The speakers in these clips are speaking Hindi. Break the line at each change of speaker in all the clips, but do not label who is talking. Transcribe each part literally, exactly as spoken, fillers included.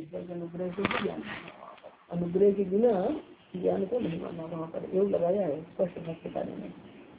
ईश्वर के अनुग्रह से भी ज्ञान, अनुग्रह के बिना ज्ञान को नहीं माना। वहाँ पर योग लगाया है स्पष्ट भाष्यकार ने।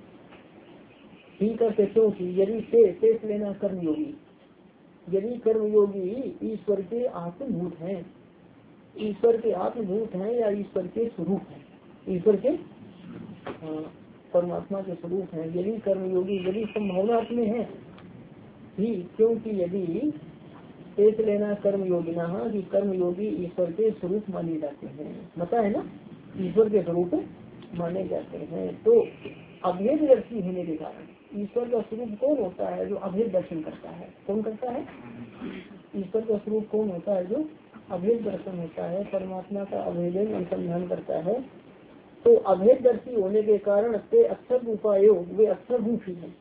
ठीक है, क्योंकि यदि से शेष लेना कर्मयोगी, यदि कर्मयोगी ईश्वर के आत्मभूत हैं, ईश्वर के आत्मभूत हैं या ईश्वर के स्वरूप हैं, ईश्वर के परमात्मा के स्वरूप हैं, यदि कर्मयोगी यदि संभावना है ही, क्योंकि यदि शेष लेना कर्मयोगी ना कि कर्मयोगी ईश्वर के स्वरूप माने जाते हैं, पता है ना, ईश्वर के स्वरूप माने जाते हैं। तो अभेद दर्शी होने के कारण ईश्वर का स्वरूप कौन होता है? जो अभेद दर्शन करता है। कौन करता है? ईश्वर का स्वरूप कौन होता है? जो अभेद दर्शन होता है, परमात्मा का अभेदन अनुसंधान करता है। तो अभेद दर्शी होने के कारण से अक्षर रूपायोग वे अक्षर रूप ही है।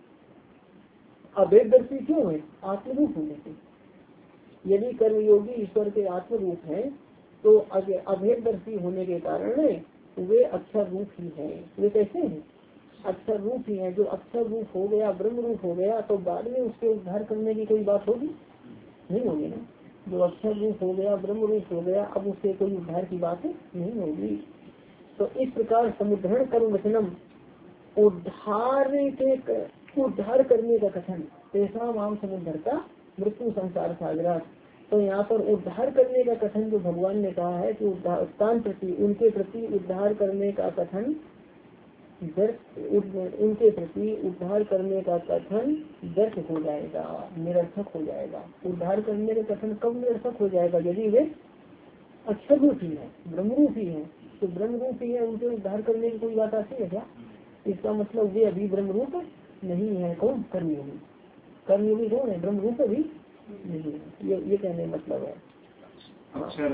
अभेद दर्शी क्यों है? आत्मरूप होने से। यदि कर्मयोगी ईश्वर के आत्मरूप है तो अभेद दर्शी होने के कारण वे अक्षर रूप ही है। वे कैसे हैं? अक्षर रूप ही है। जो अक्षर रूप हो गया, ब्रह्म रूप हो गया, तो बाद में उसके उद्धार करने की कोई बात होगी? नहीं होगी ना। जो अक्षर रूप हो गया, ब्रह्म रूप हो गया, अब उससे कोई उद्धार की बात नहीं होगी। तो इस प्रकार समुद्धरण कर्म वचनम, उद्धार के उद्धार करने का कथन, ऐसा माम समुद्धरता मृत्यु संसार सागरा। तो यहाँ पर उद्धार करने का कथन जो भगवान ने कहा है कि उद्धार प्रति उनके प्रति उद्धार करने का कथन, उनके प्रति उद्धार करने का कथन व्यर्थ हो जाएगा, निरर्थक हो जाएगा। उद्धार करने का कथन कब निरर्थक हो जाएगा? यदि वे अक्षर रूप ही है, ब्रह्म रूप ही है। तो ब्रह्म रूप ही है, उनके उद्धार करने की कोई बात आती है क्या? इसका मतलब वे अभी ब्रह्म रूप नहीं है। कौन? कर्मयोगी। कर्मयोगी कौन है? ब्रह्म रूप भी नहीं है। ये ये कहने मतलब है।
अक्षर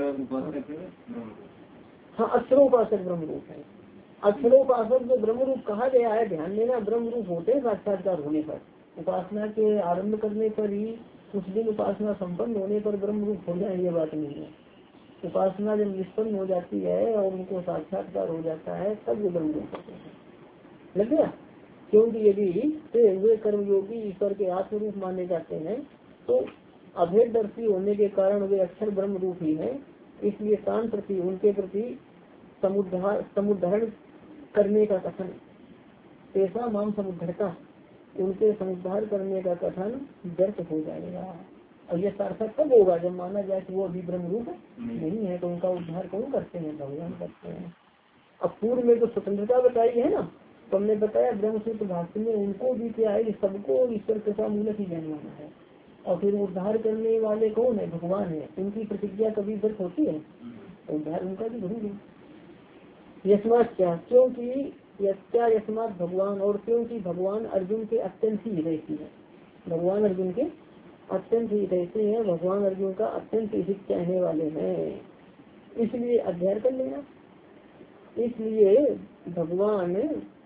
हाँ, अक्षरोपासक ब्रह्म रूप है। अक्षरोपासक जो ब्रह्म रूप कहा गया है, ध्यान देना, ब्रह्म रूप होते हैं साक्षात्कार होने पर। उपासना के आरंभ करने पर ही कुछ दिन उपासना संपन्न होने पर ब्रह्म रूप हो जाए, ये बात नहीं है। उपासना जब निष्पन्न हो जाती है और उनको साक्षात्कार हो जाता है तब वो ब्रह्म रूप होते हैं। लग गया? क्योंकि यदि वे कर्मयोगी ईश्वर के आत्मरूप माने जाते हैं तो अभेद दर्शी होने के कारण वे अक्षर ब्रह्म रूप ही है। इसलिए तान प्रति उनके प्रति समुद्धार समुद्धरण करने का कथन, ऐसा माम समुद्धरता उनके समुद्धार करने का कथन व्यर्थ हो जाएगा। और यह सार्थक कब होगा? जब माना जाए कि वो अभी ब्रह्म रूप नहीं है, तो उनका उद्धार कौन करते हैं? भगवान करते हैं। अब पूर्व में तो स्वतंत्रता बताई है ना, तो हमने बताया ब्रह्मसूत्र भाष्य में उनको भी क्या है, सबको ईश्वर कृपा मूलक ही ज्ञान माना है। और फिर उद्धार करने वाले कौन है? भगवान है। उनकी प्रतिज्ञा कभी व्यर्थ होती है? उद्धार उनका भी जरूर है। यस्मात क्या, क्योंकि क्या यस्मात भगवान, और क्योंकि भगवान अर्जुन के अत्यंत ही रहती है। भगवान अर्जुन के अत्यंत ही रहते हैं। भगवान अर्जुन का अत्यंत हित चाहने वाले हैं, इसलिए अध्ययन कर लेना। इसलिए भगवान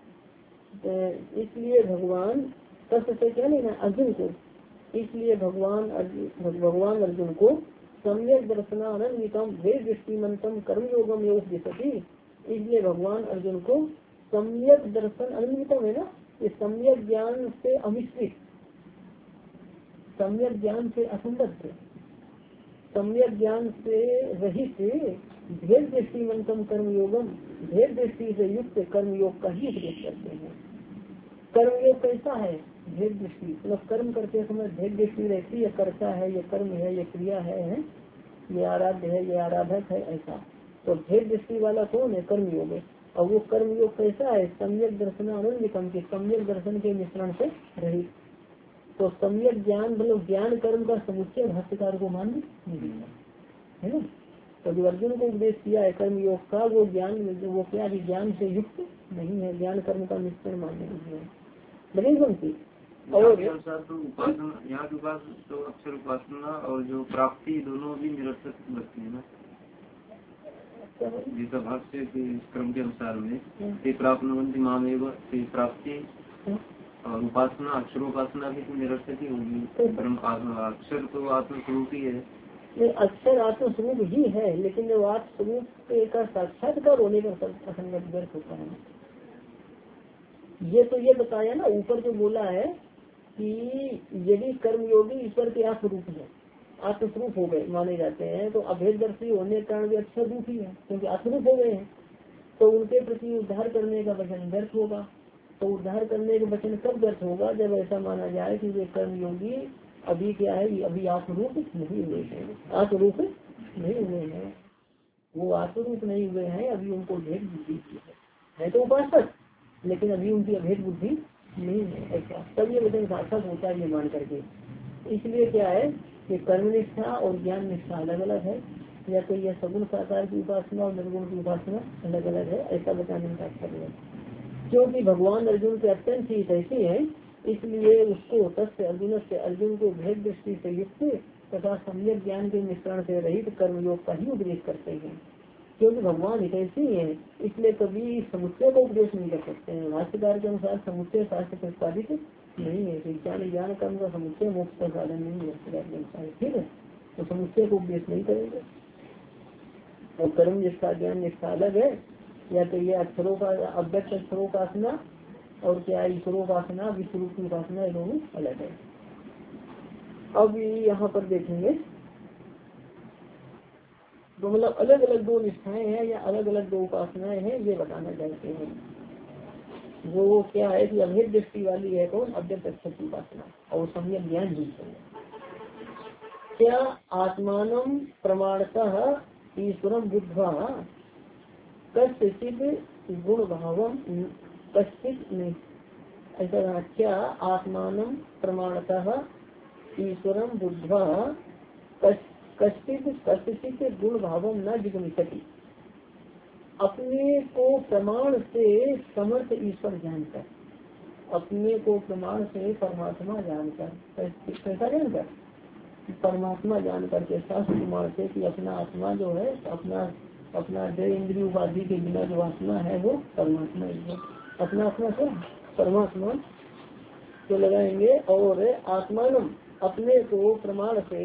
इसलिए भगवान तत्व से क्या लेना? अर्जुन को। इसलिए भगवान भगवान अर्जुन को सम्यक दर्शनानंदितम वेद दृष्टिमंतम कर्मयोगम योग दिशति। इसलिए भगवान अर्जुन को सम्यक दर्शन अनन्वितम है ना, ये सम्यक ज्ञान से अमिश्रित, सम्यक ज्ञान से असंबद्ध, सम्यक ज्ञान से रहित भेद दृष्टिमंतम कर्मयोगम, भेद दृष्टि से युक्त कर्मयोग का ही उपदेश करते हैं। कर्मयोग कैसा है? भेद दृष्टि, मतलब कर्म करते समय भेद दृष्टि रहती है, कर्ता है, ये कर्म है, ये क्रिया है, है? ये आराध्य है, ये आराधक है, ऐसा। तो भेद दृष्टि वाला कौन है? कर्मयोग है। और वो कर्मयोग कैसा है? सम्यक दर्शन अनन्वितम के, सम्यक दर्शन के मिश्रण से रहित। तो सम्यक ज्ञान मतलब ज्ञान कर्म का समुच्चय भाष्यकार को मान्य नहीं है ना। तो जो अर्जुन को उपदेश किया है कर्मयोग का, वो ज्ञान वो क्या है? ज्ञान से युक्त नहीं है, ज्ञान कर्म का मिश्रण मान्य नहीं है। बनेगी और
तो उपासना यहाँ के पास तो अक्षर उपासना और जो प्राप्ति दोनों भी निरर्थक लगती है ना। जिस भाष्य के क्रम के अनुसार में प्राप्त मामेव प्राप्ति और उपासना अक्षरोपासना भी तो निरर्थक ही होगी। अक्षर तो आत्मस्वरूप ही है।
अक्षर आत्मस्वरूप ही है, लेकिन जब आत्मस्वरूप का साक्षात्कार होने का असंगत व्यर्थ होता है। ये तो ये बताया ना ऊपर जो बोला है कि यदि कर्मयोगी ईश्वर के आत्मरूप है आत्मस्वरूप हो गए माने जाते हैं, तो अभेददर्शी होने के कारण वे अक्षर रूप ही है, क्योंकि आत्मरूप हो गए हैं। तो उनके प्रति उद्धार करने का वचन व्यर्थ होगा। तो उद्धार करने का वचन कब व्यर्थ होगा? जब ऐसा माना जाए कि वे कर्मयोगी अभी क्या है, अभी आत्मरूप नहीं हुए हैं, आत्मरूप नहीं हुए हैं, वो आत्मरूप नहीं हुए हैं, अभी उनको भेद बुद्धि है, है तो उपासक, लेकिन अभी उनकी अभेद बुद्धि नहीं है। ऐसा तब ये वचन सार्थक होता है ये मान करके। इसलिए क्या है कि कर्म निष्ठा और ज्ञान निष्ठा अलग अलग है, या तो यह सगुण साकार की उपासना और निर्गुण की उपासना अलग अलग है, ऐसा बताने का तात्पर्य है। क्योंकि भगवान अर्जुन के अत्यंत ही ऐसी है, इसलिए उसको तस्य अर्जुन से अर्जुन को भेद दृष्टि से युक्त तथा सम्यक ज्ञान के मिश्रण से रहित कर्मयोग का ही उपदेश करते हैं। क्योंकि भगवान ऐसे ही है, इसलिए कभी समुच्चय का उपदेश नहीं कर सकते हैं। भाष्यकार के अनुसार समुच्चय शास्त्र प्रतिपादित नहीं है, ज्ञान ज्ञान कर्म का समुच्चय मोक्ष का साधन नहीं है, ठीक है, तो समुच्चय को उपदेश नहीं करेंगे। और कर्म निष्ठा ज्ञान निष्ठा अलग है, या तो ये अक्षरों का अव्यक्त अक्षरों का उपासना और क्या ईश्वरों का उपासना विश्व रूप की उपासना, ये दोनों अलग है। अब यहाँ पर देखेंगे तो मतलब अलग अलग दो निष्ठाएं हैं या अलग अलग दो उपासनाएं हैं, ये बताना चाहते हैं। वो क्या है कि अभेद दृष्टि वाली है कौन? अव्यक्त अक्षर की उपासना, और सम्यक ज्ञान ही है। क्या आत्मानम प्रमाणतः ईश्वरम बुद्ध्वा कश्चित् गुण भावम कश्चित् नहीं, ऐसा क्या आत्मानम प्रमाणतः ईश्वरम बुद्ध्वा कश्चित् कश्चित् गुण भावम न जिगमिष्यति, अपने को प्रमाण से समर्थ ईश्वर जानकर, अपने को प्रमाण से परमात्मा जानकर, कैसा जानकर? परमात्मा जानकर के शास्त्र प्रमाण से कि अपना आत्मा जो है, अपना अपना देह इंद्रिय उपाधि के बिना जो आत्मा है वो परमात्मा ही है। अपना आत्मा क्या? परमात्मा तो लगाएंगे। और आत्मानम अपने को प्रमाण से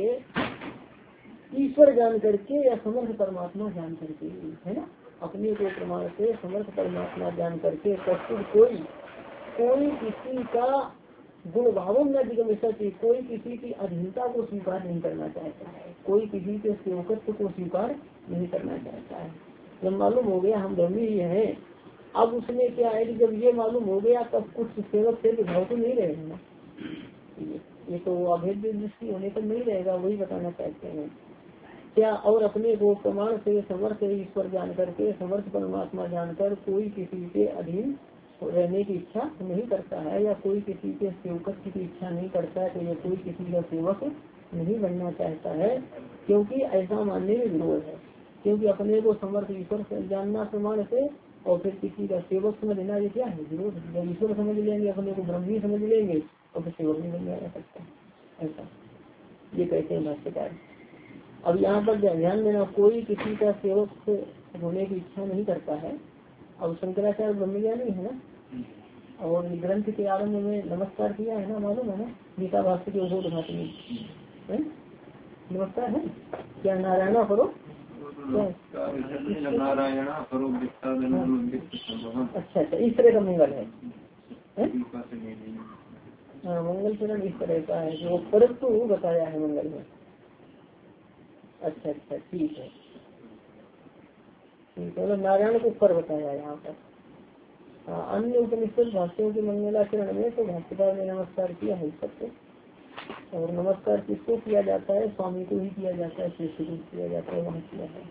ईश्वर जान करके या समर्थ परमात्मा जान करके, है ना, अपने को प्रमाण से समर्थ परमात्मा जान करके कश्चित् कोई कोई किसी का गुण भावम न जिगमिष्यति, कोई किसी की अधीनता को स्वीकार नहीं करना चाहता है, कोई किसी के सेवकत्व को स्वीकार नहीं करना चाहता है। जब मालूम हो गया हम धर्मी ही हैं, अब उसमें क्या है कि जब ये मालूम हो गया तब कुछ सेवक से भाव तो नहीं रहेगा ना, ये, ये तो अभेद दृष्टि होने पर नहीं रहेगा, वही बताना चाहते हैं। क्या और अपने को प्रमाण से समर्थ ईश्वर जान करके समर्थ परमात्मा जानकर कोई किसी के अधीन रहने की इच्छा नहीं करता है, या कोई किसी के सेवकत्व की इच्छा नहीं करता है, तो ये कोई किसी का सेवक नहीं बनना चाहता है, क्योंकि ऐसा मानने में विरोध है। क्योंकि अपने को समर्थ ईश्वर जानना प्रमाण से और फिर किसी का सेवक समझ लेना, ये क्या है? विरोध है। जब ईश्वर समझ लेंगे, अपने को ब्रह्मी समझ लेंगे, और फिर सेवक नहीं बन जा सकता, ऐसा ये कहते हैं भाष्यकार। अब यहाँ पर ध्यान देना, कोई किसी का सेवक होने की इच्छा नहीं करता है। अब शंकराचार्य ब्रह्मज्ञानी है ना, और ग्रंथ के आरंभ में नमस्कार किया है ना, मालूम है ना, गीता भाष्य के उद्भव घाट में नमस्कार है क्या? नारायण करो नारायण करो, अच्छा अच्छा, इस तरह का मंगल है, है? हाँ, मंगल चरण इस तरह का है जो परंतु बताया है मंगल में। अच्छा अच्छा, ठीक है, ठीक है, नारायण को पर बताया यहाँ पर। हाँ, अन्य उपनिषद भाष्यों के मंगलाचरण में तो भाष्यकार ने नमस्कार किया है सबको, और नमस्कार किसको किया जाता है? स्वामी को ही किया जाता है, श्री को किया जाता है, वहाँ किया है।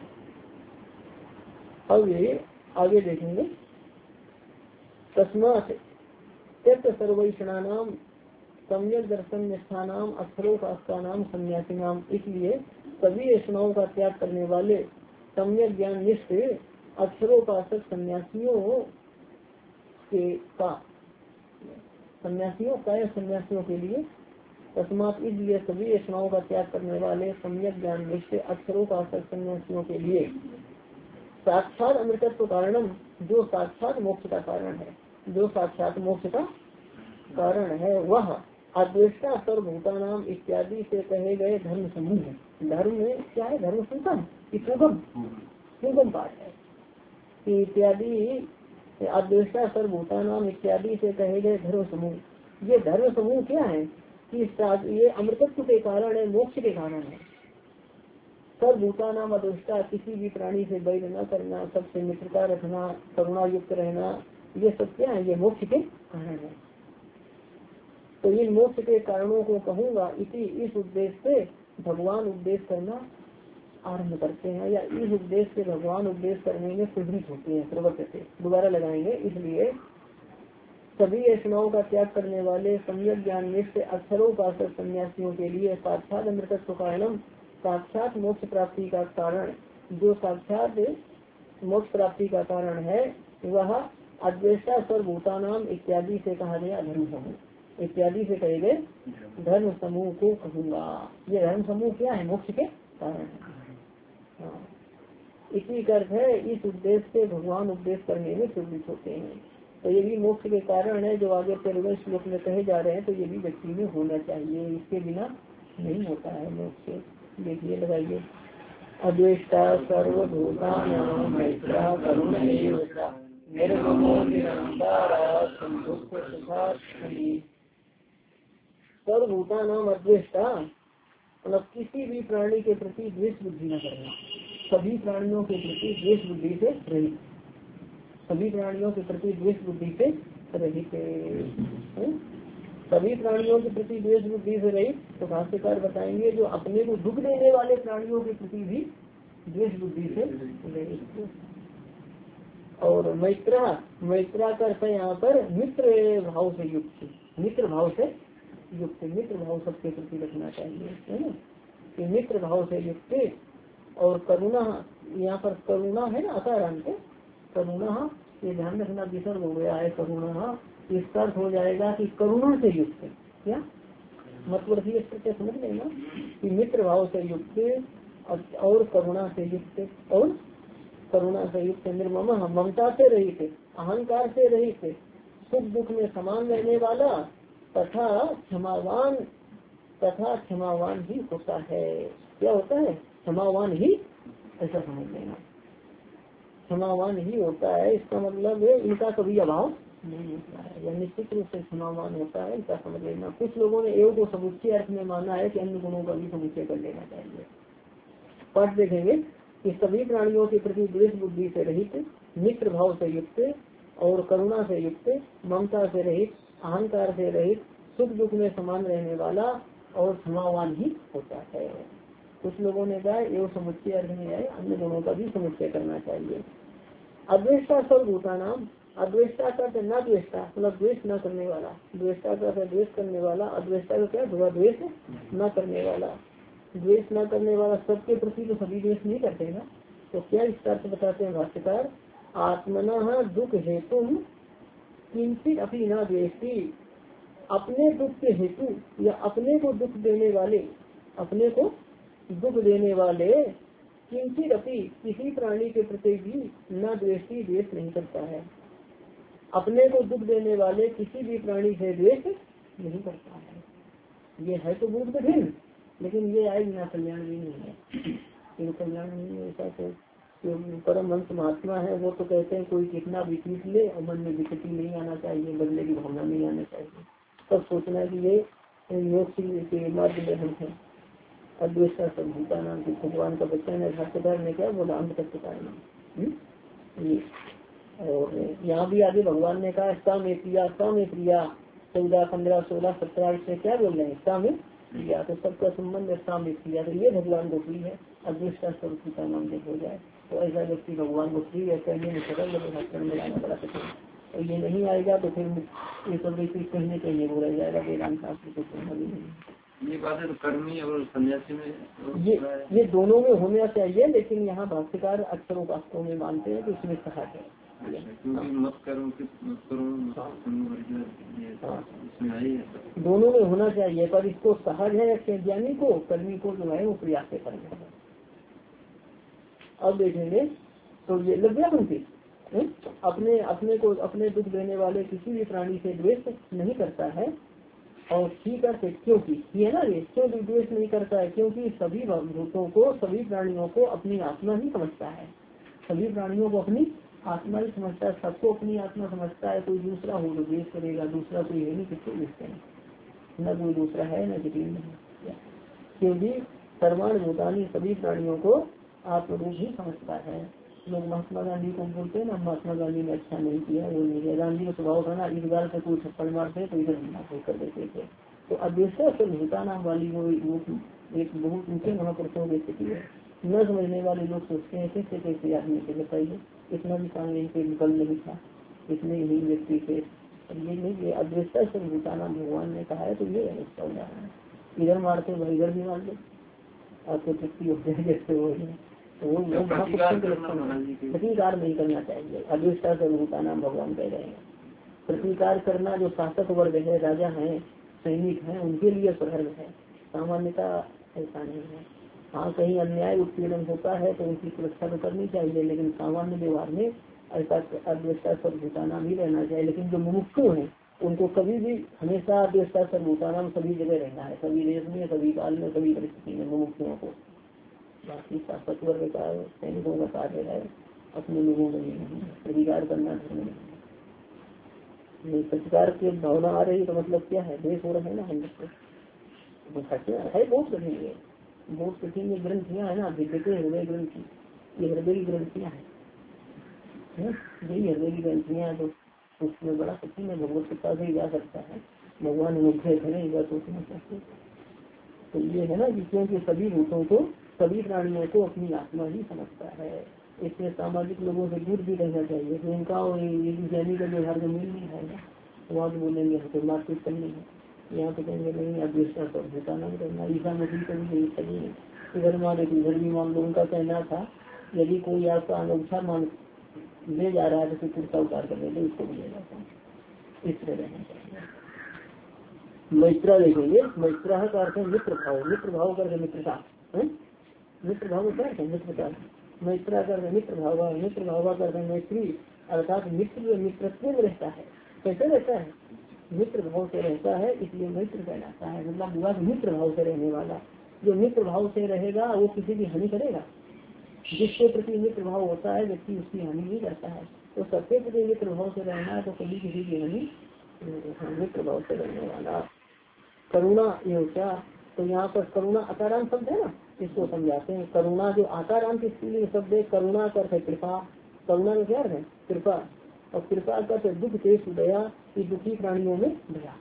अब ये आगे देखेंगे, तस्मात् त्यक्त सर्वैषणानाम सम्यक दर्शन निष्ठानाम अक्षरोपासकानाम सन्यासिनाम, इसलिए सभी ऐषणाओं का त्याग करने वाले सम्यक ज्ञान निष्ठ अक्षरोपासक सन्यासियों के का सन्यासियों का या सन्यासियों के लिए, तस्मात इसलिए सभी ऐषणाओं का त्याग करने वाले सम्यक ज्ञान निष्ठ अक्षरोपासक सन्यासियों के लिए साक्षात अमृतत्व कारणम, जो साक्षात मोक्ष का कारण है, जो साक्षात मोक्ष का कारण है, वह अद्वेष्टा सर्वभूतानाम इत्यादि से कहे गए धर्म समूह है। धर्म में क्या है? धर्म संतम सुगम सुगम पाठ है कि इत्यादि अद्वेष्टा सर्वभूतानाम इत्यादि से कहे गए धर्म समूह। ये धर्म समूह क्या है? कि ये अमृतत्व के कारण है, मोक्ष के कारण है। सर्वभूता नाम अदृष्टा, किसी भी प्राणी से बैर न करना, सबसे मित्रता रखना, करुणा युक्त रहना, ये सब क्या है, ये मोक्ष के कारण है। तो इन मोक्ष के कारणों को कहूँगा इसी इस उद्देश्य से भगवान उपदेश करना आरम्भ करते हैं, या इस उद्देश्य से भगवान उपदेश करने में प्रवृत्त होते हैं, प्रवर्तते दोबारा लगाएंगे। इसलिए सभी ऐष्णाओं का त्याग करने वाले सम्यक ज्ञान निष्ठ अक्षरोपासक सन्यासियों के लिए साक्षात अमृतत्व कारणम, साक्षात मोक्ष प्राप्ति का कारण, जो साक्षात मोक्ष प्राप्ति का कारण है वह अद्वेष्टा सर्वभूतानाम इत्यादि से कहा गया धर्म समूह, इत्यादि से कहे गए धर्म समूह को कहूँगा। ये धर्म समूह क्या है, मोक्ष के कारण है। हाँ, इसी का अर्थ है इस उद्देश्य से भगवान उपदेश करने में प्रवृत्त होते हैं। तो ये भी मोक्ष के कारण है, जो आगे तेरहवें श्लोक में कहे जा रहे हैं। तो ये भी व्यक्ति में होना चाहिए, इसके बिना नहीं होता है मोक्ष। देखिए लगाइए, अद्वेष्टा सर्वभूतानां मैत्रा करुण निर्ममो निरंकारा संतुष्ट सुखार्थी। सर्वभूतानां अद्वेष्टा मतलब किसी भी प्राणी के प्रति द्वेष बुद्धि न करना, सभी प्राणियों के प्रति द्वेष बुद्धि से रहित, सभी प्राणियों के प्रति द्वेष बुद्धि से रहित, सभी प्राणियों के प्रति द्वेष बुद्धि से रहित। तो भाष्यकार बताएंगे जो अपने को दुख देने वाले प्राणियों के प्रति भी द्वेष बुद्धि से रहित। और मैत्रा, मैत्रा का अर्थ यहाँ पर मित्र भाव से युक्त, मित्र भाव से युक्त, मित्र भाव सबके प्रति रखना चाहिए, है ना, कि मित्र भाव से युक्त। और करुणा, यहाँ पर करुणा है ना अकारांत, करुणा ये ध्यान रखना विसर्ग हो गया है, करुणा इसका अर्थ हो जाएगा कि करुणा से युक्त, क्या मतलब ये समझ लेना कि मित्र भाव से युक्त और करुणा से युक्त, और करुणा से युक्त, निर्मम ममता से रहित, अहंकार से रहित, सुख दुख में समान रहने वाला, तथा क्षमावान, तथा क्षमावान ही होता है। क्या होता है, क्षमावान ही, ऐसा समझ लेना, क्षमावान ही होता है। इसका मतलब है इनका कभी अभाव नहीं होता है, या निश्चित रूप से क्षमावान होता है, ऐसा समझ लेना। कुछ लोगों ने एवं को समुच्चय अर्थ में माना है कि अन्य गुणों का भी समुच्चय कर लेना चाहिए। पाठ देखेंगे कि सभी प्राणियों के प्रति द्वेष बुद्धि से रहित, मित्र भाव से युक्त और करुणा से युक्त, ममता से रहित, अहंकार से रहित, सुख दुख में समान रहने वाला और क्षमावान ही होता है। कुछ लोगों ने कहा एवं समुच्चय अर्थ में है, अन्य गुणों का भी समुच्चय करना चाहिए। अद्वेष्टा सर्वभूता नाम, अद्वेष्टा का न द्वेष्टा मतलब द्वेष न करने वाला, द्वेष्टा का द्वेष करने वाला, अद्वेष्टा का क्या धुआ द्वेष न करने वाला, द्वेष न करने वाला सबके प्रति तो सभी द्वेष नहीं करते ना। तो क्या इसका अर्थ बताते हैं भाष्यकार, आत्मना दुख हेतु किंचित अपनी न द्वेष्टि, अपने दुख के हेतु या अपने को दुख देने वाले, अपने को दुख देने वाले किंचित अपनी किसी प्राणी के प्रति भी न द्वेष्टि, द्वेष नहीं करता है। अपने को दुख देने वाले किसी भी प्राणी से द्वेष नहीं करता है। ये है तो बहुत कठिन, लेकिन ये आए बिना कल्याण भी नहीं है, ये कल्याण नहीं है। ऐसा तो परम हंस महात्मा है, वो तो कहते हैं कोई कितना भी पीट ले और मन में विकृति नहीं आना चाहिए, बदले की भावना नहीं आना चाहिए। तब सोचना है कि ये योग के मार्गदर्शन है। अद्वेष्टा सर्वभूता नाम की भगवान का वचन है। भाष्यकार ने क्या बोला, अंत तक नाम। और यहाँ भी आगे भगवान ने कहा सा में प्रिया, सा में प्रिया, चौदह पंद्रह सोलह सत्रह इससे क्या बोल रहे हैं, सा में प्रिया। तो सबका संबंध है सा में प्रिया, तो ये भगवान को प्रिय है। अद्वेष्टा सर्वभूता नाम जब हो जाए तो ऐसा व्यक्ति भगवान को प्रिय है, कहने में सरल लगे, में लाना बड़ा कठिन। और ये नहीं आएगा तो फिर ये सब व्यक्ति कहने के लिए बोला जाएगा वेदांत शास्त्र को कहना भी नहीं।
ये बात है तो कर्मी और सन्यासी में
ये ये दोनों में होना चाहिए, लेकिन यहाँ भाष्यकार अक्षरों वास्तव में मानते हैं तो इसमें कहा है
मत करो मत करो,
दोनों में होना चाहिए। पर इसको सहज है ज्ञानी को, कर्मी को जो है वो प्रयास से करना है। अब देखेंगे तो ये लज्जा बनती अपने अपने को अपने दुख देने वाले किसी भी प्राणी से द्वेष नहीं करता है। और ठीक है, क्योंकि ये ना ये क्यों द्वेष नहीं करता है, क्योंकि सभी भूतों को, सभी प्राणियों को अपनी आत्मा ही समझता है, सभी प्राणियों को अपनी आत्मा ही समझता है, सबको अपनी आत्मा समझता है। कोई दूसरा हो तो द्वेष करेगा, दूसरा कोई है नहीं, किसको द्वेष करें। न कोई दूसरा है न किसी नहीं, क्योंकि सर्वाण भूतानी सभी प्राणियों को आत्मरूप ही समझता है। लोग महात्मा गांधी को बोलते हैं ना, महात्मा गांधी ने अच्छा नहीं किया, वो नहीं किया। गांधी का स्वभाव था ना, इस बार से कोई थप्पड़ मारते तो इधर मारते कर देते थे। तो अद्वेष्टा से भूता नाम वाली वो एक बहुत ऊंचे महापुरुषों की स्थिति है। न समझने वाले लोग सोचते हैं कैसे कैसे आदमी से बताइए, इतना भी काम यहीं पे निकल नहीं था, इतने ही व्यक्ति थे। ये नहीं, अद्वेष्टा से भूता नाम भगवान ने कहा है, तो ये है इसका उदाहरण। इधर मारते भाई इधर भी मार दो, आपको तृप्ति हो जाए जैसे हो जाए। तो वो प्रतिकार नहीं करना चाहिए। अद्वेष्टा से भूता नाम भगवान कह रहे हैं। प्रतिकार करना जो शासक वर्ग है, राजा है, सैनिक है, उनके लिए स्वधर्म है, सामान्यता ऐसा नहीं है। हाँ कहीं अन्याय उत्पीड़न होता है तो उनकी सुरक्षा तो करनी चाहिए, लेकिन सामान्य व्यवहार में ऐसा अद्वेष्टा सर्वभूताना भी रहना चाहिए। लेकिन जो मुमुक्षु है उनको कभी भी हमेशा अद्वेष्टा सर्वभूताना सभी जगह रहना है, सभी देश में, सभी काल में, सभी परिस्थिति में मुमुक्षुओं को। बाकी शासक वर्ग का सैनिकों का कार्य है, अपने लोगों में नहीं प्रतिकार करना धर्म नहीं। प्रतिकार की भावना आ रही तो मतलब क्या है, देश हो रहा है ना हम लोग है। बहुत कठिन है, बहुत कठिन ये ग्रंथियाँ है ना, विद्य के हृदय ग्रंथि, ये हृदय की ग्रंथियाँ है, यही हृदय की ग्रंथियाँ। तो उसमें बड़ा कठिन है, भगवत कृपा से ही जा सकता है, भगवान अनुग्रह करें यह सोचना चाहिए। तो ये है ना कि क्योंकि सभी भूतों को, सभी प्राणियों को अपनी आत्मा ही समझता है, इसलिए सामाजिक लोगों से दूर भी रहना चाहिए। तो इनका और जैनी का व्यवहार में मिल नहीं है, वहाँ तो बोलेंगे हमको मारपीट करनी है, यहाँ तो कहेंगे नहीं अद्वेष्टा सब भूताना करना। ईसा मसीह का भी सही है, इधर मारे तो इधर भी मान लो। उनका कहना था यदि कोई आपका अनोखा मान ले जा रहा है तो कुर्ता उतार कर देते उसको भी ले जाता है, इस तरह रहना चाहिए। मैत्रा देखेंगे, मैत्रा का अर्थ है मित्र भाव, मित्र भाव करके मित्रता है, मित्र भाव क्या है मित्रता। मैत्रा कर मित्र भाव, मित्र भाव कर मैत्री अर्थात मित्र मित्रत्व में रहता है। कैसे रहता है, मित्र भाव से रहता है, इसलिए मित्र कहलाता है। मतलब हुआ मित्र भाव से रहने वाला। जो मित्र भाव से रहेगा वो किसी की हानि करेगा, जिसके प्रति मित्र भाव होता है व्यक्ति उसकी हानि नहीं करता है। तो सबके प्रति मित्र भाव से रहना है तो कभी किसी की हानि, मित्र भाव से रहने वाला। करुणा ये क्या, तो यहाँ पर करुणा अकारांत शब्द है ना, इसको समझाते हैं। करुणा जो आकारांत स्त्रीलिंग शब्द है, करुणा का अर्थ है कृपा, करुणा का क्या अर्थ है कृपा, और कृपा का अर्थ है दुख तेज दया, की दुखी प्राणियों में दया।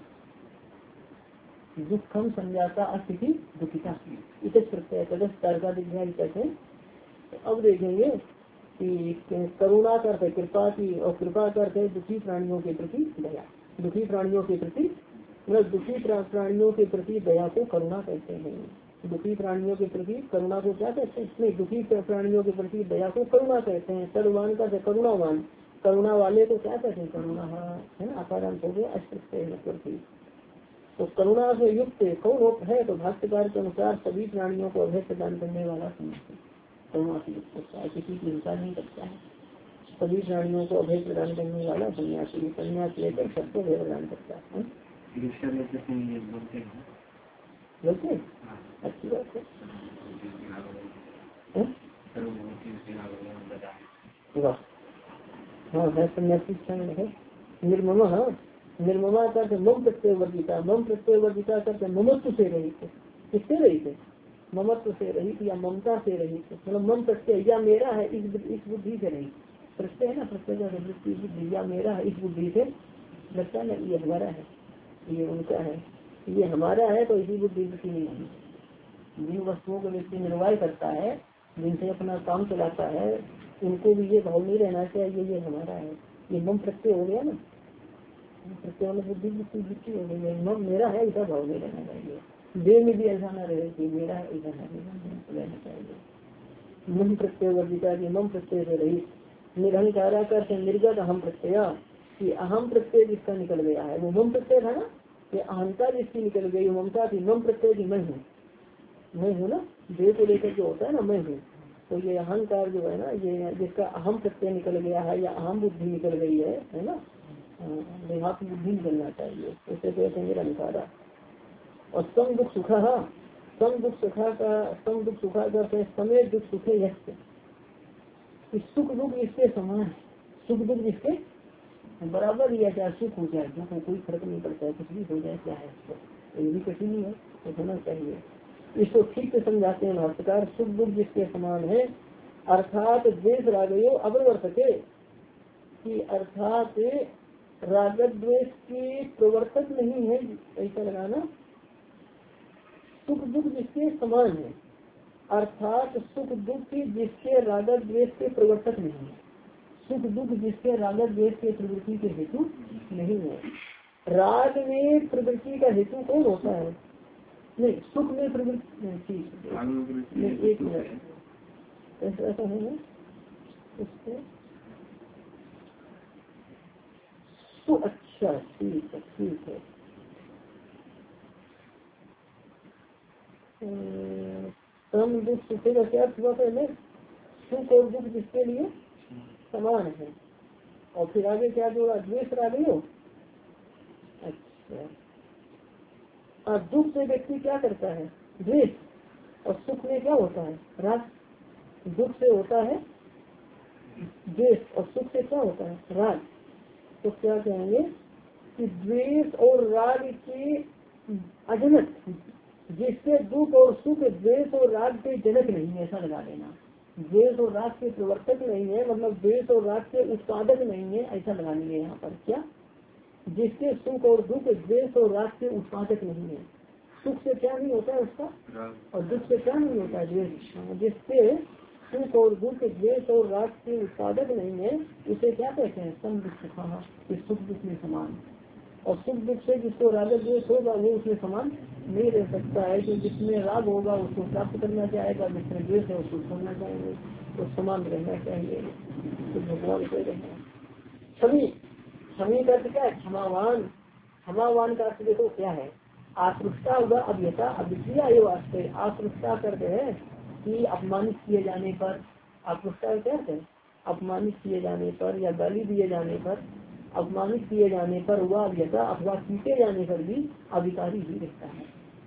दुखम संजाता अस्थिति दुखिता, इस प्रत्यय का दिग्भ्यास कहते हैं। अब देखेंगे कि करुणा का अर्थ है कृपा की, और कृपा का अर्थ है दुखी प्राणियों के प्रति दया। दुखी प्राणियों के प्रति, मतलब दुखी प्राणियों के प्रति दया को करुणा कहते हैं। दुखी प्राणियों के प्रति करुणा को क्या कहते हैं, नहीं दुखी प्राणियों के प्रति दया को करुणा कहते हैं। सर्ववान का करुणावान, करुणा वाले को क्या कहते हैं करुणा है ना, अकारांत हो गया अष्ट। तो करुणा से युक्त कौन है, तो भाष्यकार के अनुसार सभी प्राणियों को अभय प्रदान करने वाला सन्यासी करुणा से युक्त होता है, किसी की हिंसा नहीं करता है। सभी प्राणियों को अभय प्रदान करने वाला सन्यासी, सन्यास लेकर सबको अभय प्रदान करता है। बोलते अच्छी बात है। हाँ है सन्यासी है निर्ममा। हाँ निर्ममा करते मम प्रत्यय वर्जिता, मम प्रत्यय वर्जिता करते ममत्व से रहित, किससे रहित, ममत्व से रहित या ममता से रहित। मतलब मम प्रत्यय या मेरा है इस इस बुद्धि से रहित, प्रत्यय है ना, प्रत्यय का बुद्धि या मेरा है इस बुद्धि से लगता है ना, ये हमारा है ये उनका है ये हमारा है, तो इसी बुद्धि नहीं होगी। जिन वस्तुओं को व्यक्ति निर्वाह करता है, जिनसे अपना काम चलाता है, उनको भी ये भाव नहीं रहना चाहिए ये हमारा है। ये मम प्रत्यय हो गया ना, प्रत्यय वाला बुद्धि बुद्धि हो गई है, मम मेरा है ऐसा भाव नहीं रहना चाहिए। देह में भी ऐसा न रहे कि मेरा है ऐसा रहना चाहिए। मम प्रत्यय वर्जिता की मम प्रत्यय से रही, निरहंकारा कर निर्गत अहम प्रत्यय, कि अहम प्रत्यय जिसका निकल गया है वो मम प्रत्यय था ना, ये अहंता जिसकी निकल गई ममता थी, मम प्रत्यय की मैं हूँ, मैं हूँ ना, देह को लेकर जो होता है ना मैं हूँ, तो ये अहंकार जो है ना, ये जिसका अहम प्रत्यय निकल गया है या अहम बुद्धि निकल गई है है ना, देहात्म बुद्धि निकलना चाहिए, उसे कहते हैं निरंकारा। और सम दुख सुखा, सम दुख सुखा का सम दुख सुखा करते समय दुख सुखे यस्य, सुख दुख इसके समान, सुख दुख जिसके बराबर या चाहे सुख हो जाए दुख हो कोई फर्क नहीं पड़ता है, कुछ भी हो जाए क्या है। ये भी कठिन ही है, तो होना चाहिए। इसको ठीक से समझाते हैं भाष्यकार, सुख दुख जिसके समान है, अर्थात द्वेष रागयो अप्रवर्तके, कि अर्थात राग द्वेष की प्रवर्तक नहीं है, ऐसा लगाना। सुख दुख जिसके समान है, अर्थात सुख दुख जिसके राग द्वेष के प्रवर्तक नहीं है, सुख दुख जिसके राग द्वेष के प्रवृत्ति के हेतु नहीं है। राग में प्रवृत्ति का हेतु कौन होता है? नहीं, सुख में प्रवृत्ति, एक मिनट, ऐसा ऐसा है ना इसको, तो अच्छा ठीक है ठीक है। सम दुख सुखे का क्या हुआ पहले? सुख और दुख जिसके लिए समान है, और फिर आगे क्या जोड़ा? द्वेष रागयो। अच्छा, और दुख से व्यक्ति क्या करता है? द्वेष, और सुख में क्या होता है? राग। दुख से होता है द्वेष और सुख से क्या होता है? राग। तो क्या कहेंगे कि द्वेष और राग के अजनक, जिससे दुख और सुख द्वेष और राग के जनक नहीं है, ऐसा लगा देना। द्वेष और राग के प्रवर्तक नहीं है, मतलब द्वेष और राग के उत्पादक नहीं है, ऐसा लगाएंगे यहाँ पर। क्या? जिसके सुख और दुख द्वेष और राग के उत्पादक नहीं है। सुख से क्या नहीं होता है उसका, और दुख से क्या नहीं होता है? द्वेष। जिसके सुख और दुख द्वेष और राग के उत्पादक नहीं है, उसे क्या कहते हैं? सम दुख सुखा, सुख दुख में समान। और सुख दुख से जिसको राग द्वेष होगा वो उसमें समान नहीं रह सकता है, कि जिसमें राग होगा उसको प्राप्त करना चाहेगा, जिसमें द्वेष है उसको छोड़ना चाहेंगे, तो समान रहना चाहिए। तो भगवान कह रहे हैं सभी, सभी का क्या है? क्षमावान। क्षमावान का अर्थ देखो क्या है? आश्रुष्टा होगा अभ्यता अभिक्रिया ये वास्ते। आश्रुष्टा करते हैं कि अपमानित किए जाने पर, आश्रुष्टा क्या है? अपमानित किए जाने पर या गाली दिए जाने पर, अपमानित किए जाने पर हुआ अभ्यता, अथवा पीटे जाने पर भी अधिकारी ही रहता है।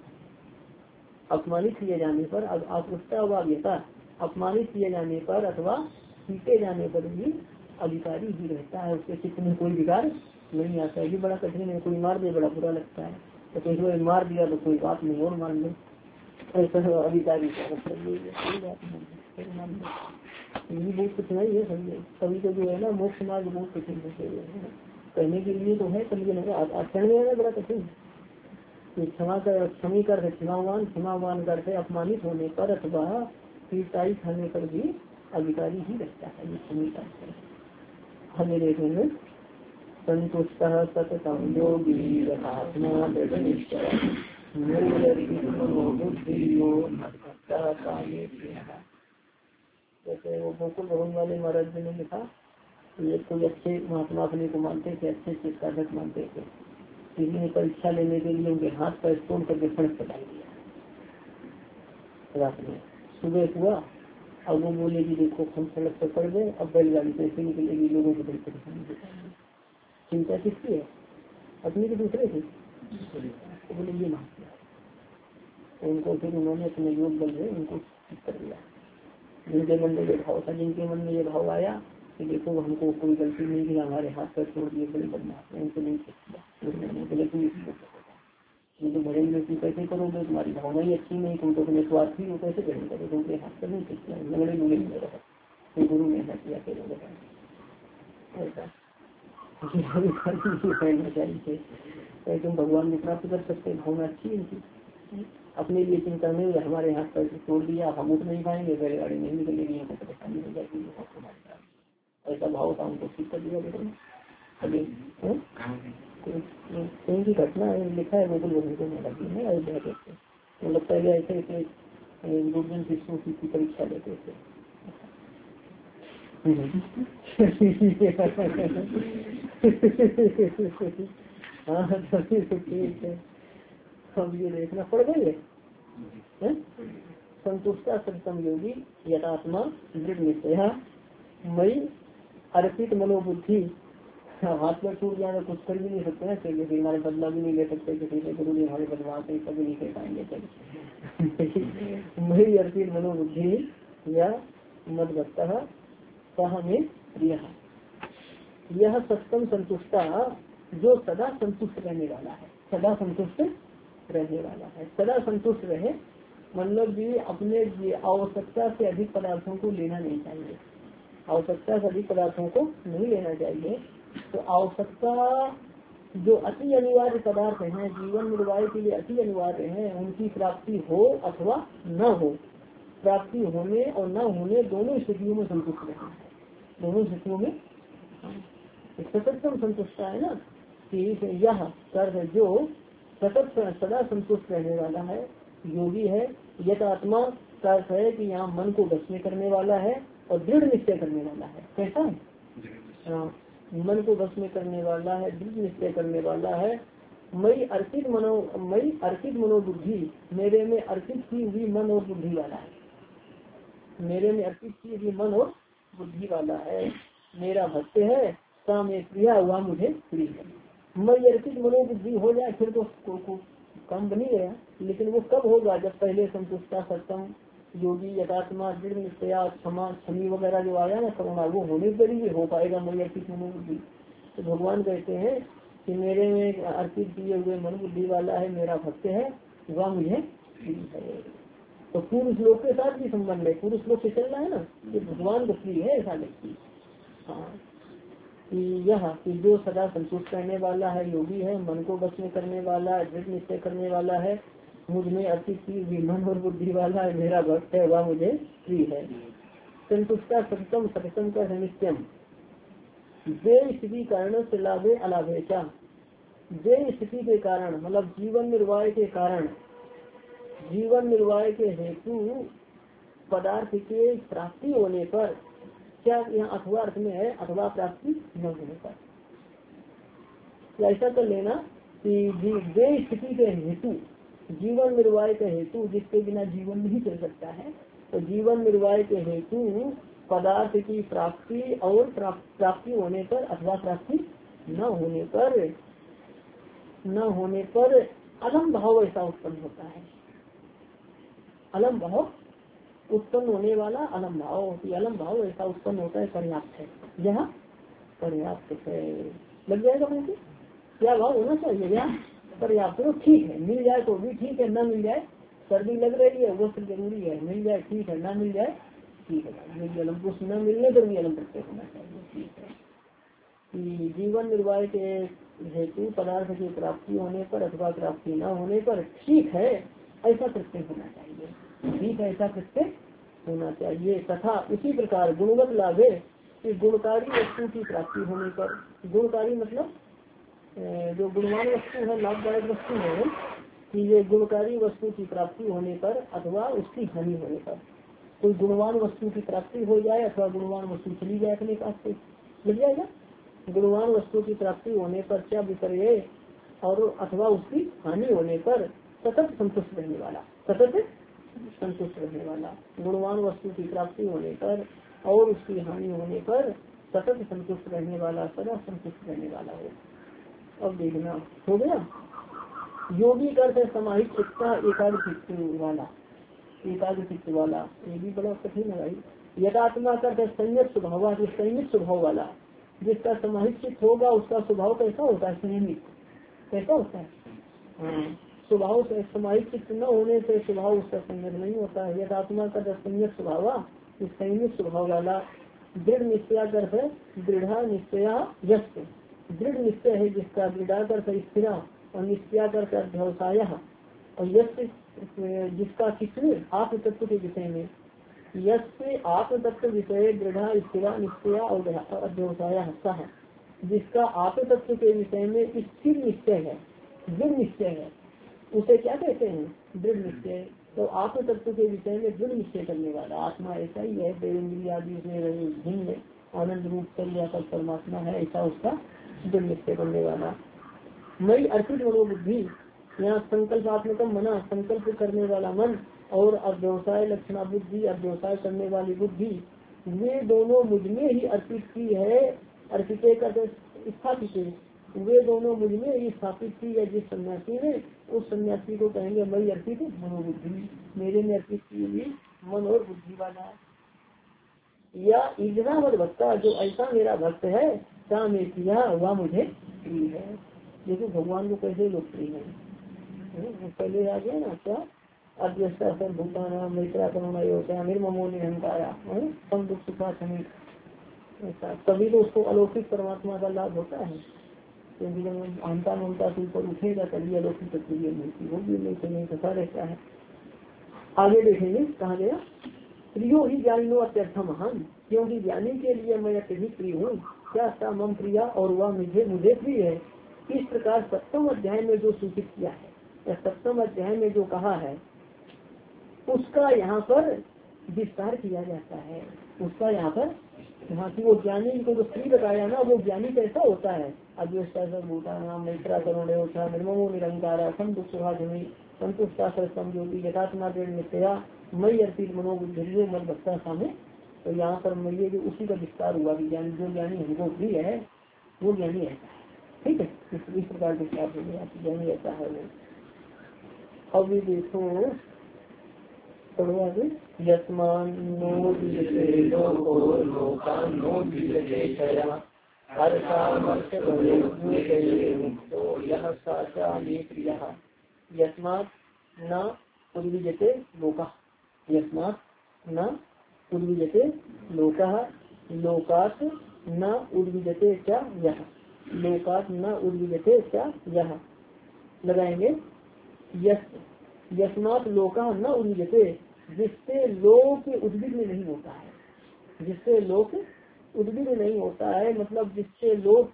अपमानित किए जाने पर आश्रुष्टा हुआ अभ्यता, अपमानित किए जाने पर अथवा पीटे जाने पर भी अधिकारी ही रहता है, उसके चित्त में कोई विकार नहीं आता है। ये बड़ा कठिन है, कोई मार दे बड़ा बुरा लगता है, तो कोई मार दिया तो कोई बात नहीं और मान लो, ऐसा अधिकारी का मतलब कोई बात नहीं, ये बहुत कठिनाई है। सभी सभी को जो है ना मोक्ष मार्ग बहुत कठिन है, कहने के लिए तो है, कभी आचरण में है बड़ा कठिन। क्षमा कर, क्षमी कर क्षमावान, क्षमावान करते अपमानित होने पर अथवा पीटाई खाने पर भी अधिकारी ही रहता है, ये क्षमी करते हैं। हमें देखेंगे संतुष्ट सततम योगी यथात्मा जैसे वो गोकुल भवन वाले महाराज जी ने लिखा, ये कोई अच्छे महात्मा अपने को मानते थे, अच्छे से साधक मानते थे, किसी ने परीक्षा लेने के लिए उनके हाथ पर स्टोन करके सड़क पर डाल दिया रात में। सुबह हुआ, अब वो बोले कि देखो हम सड़क पर पड़ गए, अब बैलगाड़ी कैसे निकलेगी, लोगों को बड़ी परेशानी होगी। चिंता किसकी है? अपनी के दूसरे की। तो बोले ये मान लिया, तो उनको फिर उन्होंने अपने योग बल से उनको ठीक कर दिया। जिनके मन में ये भाव था, जिनके मन में ये भाव आया कि देखो हमको कोई गलती नहीं की, हमारे हाथ पर छोड़ दिए, बड़े बदमाश है, उनको नहीं बोले तुम तो बड़े व्यक्ति कैसे करोगे, तुम्हारी भावना ही अच्छी नहीं, तुम तो अपने स्वार्थी हो, कैसे करेंगे करो, तुमके हाथ पर नहीं खींचना, लंगड़े लुगड़े नहीं रहा, तो गुरु ने ऐसा किया फिर ऐसा चाहिए। तुम भगवान को प्राप्त कर सकते, भावना अच्छी है इनकी, अपने लिए चिंता नहीं है, हमारे हाथ पर छोड़ दिया, हम उठ नहीं पाएंगे, मेरे गाड़ी नहीं निकलेगी, यहाँ पर परेशानी हो जाएगी, ऐसा भाव था, उनको ठीक कर दिया। अभी कहीं की घटना लिखा है गोकुल भवन में लगी है अयोध्या के, तो लगता है ऐसे ऐसे गुरुजन शिष्यों की परीक्षा लेते थे। हाँ ठीक है, अब ये देखना पड़ गई है। संतुष्टा सत्तम योगी यथात्मा दृढ़ निश्चय मई अर्पित मनोबुद्धि। हाथ में छूट जाए कुछ कर भी नहीं सकते ना, किसी हमारे बदला भी नहीं ले सकते, किसी से गुरु जी हमारे बदलाव से कभी नहीं कह पाएंगे। मई अर्पित मनोबुद्धि या मदभक्ता सह में प्रिय, यह सत्संग संतुष्टा जो सदा संतुष्ट रहने वाला है, सदा संतुष्ट रहने वाला है। सदा संतुष्ट रहे मतलब कि अपने आवश्यकता से अधिक पदार्थों को लेना नहीं चाहिए, आवश्यकता से अधिक पदार्थों को नहीं लेना चाहिए। तो आवश्यकता जो अति अनिवार्य पदार्थ हैं, जीवन निर्वाह के लिए अति अनिवार्य हैं, उनकी प्राप्ति हो अथवा न हो, प्राप्ति होने और न होने दोनों स्थितियों में संतुष्ट रहना है, दोनों स्थितियों में सततम संतुष्ट है ना कि यह कर्म जो सतत सदा संतुष्ट रहने वाला है, योगी है। यथ आत्मा का अर्थ है कि यहाँ मन को बस में करने वाला है और दृढ़ निश्चय करने वाला है। कैसा है? हाँ, मन को बस में करने वाला है, दृढ़ निश्चय करने वाला है। मई अर्पित मनो मई अर्पित मनोबुद्धि, मेरे में अर्पित की हुई मन और बुद्धि वाला है, मेरे में अर्पित की हुई मन और बुद्धि वाला है, मेरा भक्त है। काम एक क्रिया हुआ मुझे प्रिय है। मई अर्पित मनोबुद्धि हो जाए फिर तो को, को, काम बनी गया, लेकिन वो कब होगा? जब पहले संतुष्टा सत्यम योगी यथात्मा दृढ़ निश्चया क्षमा क्षमी वगैरह जो आया ना करुणा, वो होने पर ही हो पाएगा मई अर्पित मनोबुद्धि। तो भगवान कहते हैं कि मेरे में अर्पित किए हुए मन बुद्धि वाला है, मेरा भक्त है, वह मुझे प्रिय है। तो पूर्व श्लोक के साथ भी संबंध है, पूर्व श्लोक से चल रहा है ना कि भगवान को प्रिय है ऐसा व्यक्ति। हाँ, कि यह कि जो सदा संतुष्ट करने वाला है, योगी है, मन को बस में करने वाला है, दृढ़ निश्चय करने वाला है, मुझ में अर्पित की मन और बुद्धि वाला है, मेरा भक्त है, वह मुझे प्रिय है। संतुष्टा सततम सततम का नित्यम वे स्थिति कारण से लाभे अलाभे क्या, वे स्थिति के कारण मतलब जीवन निर्वाह के कारण, जीवन निर्वाह के हेतु पदार्थ के प्राप्ति होने पर, क्या यहाँ अथवा अर्थ में है, अथवा प्राप्ति न होने पर। ऐसा कर लेना कि वे स्थिति के हेतु, जीवन निर्वाह के हेतु जिसके बिना जीवन नहीं चल सकता है, तो जीवन निर्वाह के हेतु पदार्थ की प्राप्ति और प्राप्ति होने पर अथवा प्राप्ति न होने पर, न होने पर अलम भाव ऐसा उत्पन्न होता है। अलम भाव उत्पन्न होने वाला अलम भाव, कि अलम भाव ऐसा उत्पन्न होता है, पर्याप्त है, यह पर्याप्त है। लग जाएगा मुझे क्या भाव होना चाहिए? क्या पर्याप्त हो, ठीक है, मिल जाए तो भी ठीक है, न मिल जाए, सर्दी लग रही है वो तो जरूरी है, मिल जाए ठीक है, न मिल जाए ठीक है, अलम कुछ न मिलने पर भी अलम प्रत्यय होना चाहिए। ठीक है कि जीवन निर्वाह के हेतु पदार्थ की प्राप्ति होने पर अथवा प्राप्ति न होने पर ठीक है ऐसा प्रत्यय होना चाहिए, ठीक है ऐसा प्रत्यय होना चाहिए। तथा उसी प्रकार गुणवत लाभ है कि गुणकारी वस्तु की प्राप्ति होने पर, गुणकारी मतलब जो गुणवान वस्तु है, लाभदायक वस्तु है, कि ये गुणकारी वस्तु की प्राप्ति होने पर अथवा उसकी हानि होने पर, कोई गुणवान वस्तु की प्राप्ति हो जाए अथवा गुणवान वस्तु चली जाए अपने पास से, लग जाएगा। गुणवान वस्तु की प्राप्ति होने पर क्या विपर्य और अथवा उसकी हानि होने पर सतत संतुष्ट रहने वाला, सतत संतुष्ट रहने वाला, गुणवान वस्तु की प्राप्ति होने पर और उसकी हानि होने पर सतत संतुष्ट रहने वाला, सदा संतुष्ट रहने वाला हो। अब देखना हो गया। योगी कर समाहित चित्ता एकाग्र वाला, एकाग्र चित्त वाला, ये भी बड़ा कठिन है भाई। यथात्मा कर संयत स्वभाव, संयमित स्वभाव वाला, जिसका समाहित चित्त होगा उसका स्वभाव कैसा होता है? संयमित। कैसा होता है? हाँ, स्वभाव से समाहित चित्त न होने से स्वभाव उसका संयत नहीं होता है। यथात्मा का संयत स्वभाव, संयमित स्वभाव वाला। दृढ़ निश्चय कर है दृढ़ निश्चय यश, दृढ़ निश्चय है जिसका, दृढ़ा कर स्थिर और निश्चय कर अध्यवसाय, और यश जिसका किसने आत्म तत्व के विषय में, यश से आत्म तत्व विषय दृढ़ स्थिर निश्चय और अध्यवसाय है, जिसका आत्म तत्व के विषय में स्थिर निश्चय है, दृढ़ निश्चय है, उसे क्या कहते हैं? दृढ़ निश्चय। तो आत्म तत्व के विषय में दृढ़ निश्चय करने वाला आत्मा ऐसा ही है, देवेंद्रिय आदि से भिन्न आनंद रूप कर परमात्मा है, ऐसा उसका दृढ़ निश्चय करने वाला। मई अर्पित मनोबुद्धि, यहाँ संकल्पात्मक मना, संकल्प करने वाला मन, और अव्यवसाय लक्षणा बुद्धि, अव्यवसाय करने वाली बुद्धि, वे दोनों मुझ में ही अर्पित की है। अर्पित का स्थापित, वे दोनों मुझ में ही स्थापित की है जिस सन्यासी ने, उस सन्यासी को कहेंगे मई अर्पित मनोबुद्धि, मेरे में अर्पित की हुई मन और बुद्धि वाला। या इजना मत भक्ता, जो ऐसा मेरा भक्त है, सा में किया वह मुझे प्रिय है। देखो भगवान को कैसे लोग प्रिय है, पहले आ गया ना क्या, अद्वैता सर्वभूतानां मैत्रा करुणा योजना निर्ममो निरंकारा सम दुख सुखा समित, ऐसा तभी तो उसको अलौकिक परमात्मा का लाभ होता है। क्योंकि जब आंता ममता से ऊपर उठेगा तभी अलौकिक तत्वीय मिलती, वो भी नहीं नहीं फंसा रहता है। आगे देखेंगे कहा गया, प्रियो ही ज्ञानिनो अत्यर्थ महान, क्योंकि ज्ञानी के लिए मैं अत्यधिक प्रिय हूँ। क्या सा मम प्रिया और वह मुझे मुझे प्रिय है। इस प्रकार सप्तम अध्याय में जो सूचित किया है या सप्तम अध्याय में जो कहा है उसका यहाँ पर विस्तार किया जाता है। उसका यहाँ पर यहाँ की वो ज्ञानी को जो स्त्री बताया ना, वो ज्ञानी कैसा होता है, अद्वैता सर्वभूतानां मैत्रा करुणा योजना निर्ममो निरंकारा सम दुख सुखा समित संतुष्टा सर्वम ज्योति यथात्मा नित्या मई अर्पित मनोबुद्धि मन बक्ता सामने। तो यहाँ पर मैं जो उसी का विस्तार हुआ कि ज्ञानी जो ज्ञानी हमको भी है वो ज्ञानी ऐसा है। ठीक है, इस प्रकार विस्तार हो गया ज्ञानी ऐसा है वो। अब ये देखो थोड़ा आगे, यस्मान नो विजते लोको लोकान नो विजते क्षया हर्षामर्ष भये मुक्तो यः साचा मे प्रियः। यस्मात् न उद्विजते लोकः, यस्मात् न उद्विजते लोकः लोकात् न उद्विजते च यः, लोकात् न उद्विजते च यः। लगाएंगे यस यस्मात् लोकः न उद्विजते, जिससे लोक उद्विग्न नहीं होता है, जिससे लोक उद्विग्न नहीं होता है, मतलब जिससे लोक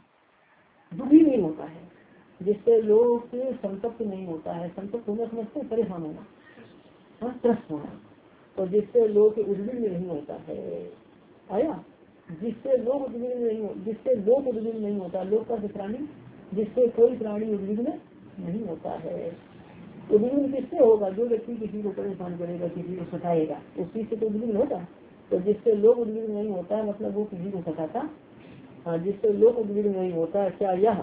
दुखी नहीं होता है, जिससे लोग संतप्त नहीं होता है। संतप्त होना समझते परेशान होना, हाँ त्रस्त होना, और जिससे लोग उद्विग्न नहीं होता है। आया, जिससे लोग उद्विग्न नहीं हो जिससे लोग उद्विग्न नहीं होता, लोग का प्राणी, जिससे कोई प्राणी उद्विग्न नहीं होता है। उद्विग्न किससे होगा, जो व्यक्ति किसी को परेशान करेगा, किसी को सताएगा, उस चीज से तो उद्विग्न होता। तो जिससे लोग उद्विग्न नहीं होता है मतलब वो किसी को सताता, हाँ जिससे लोग उद्विग्न नहीं होता है। क्या यह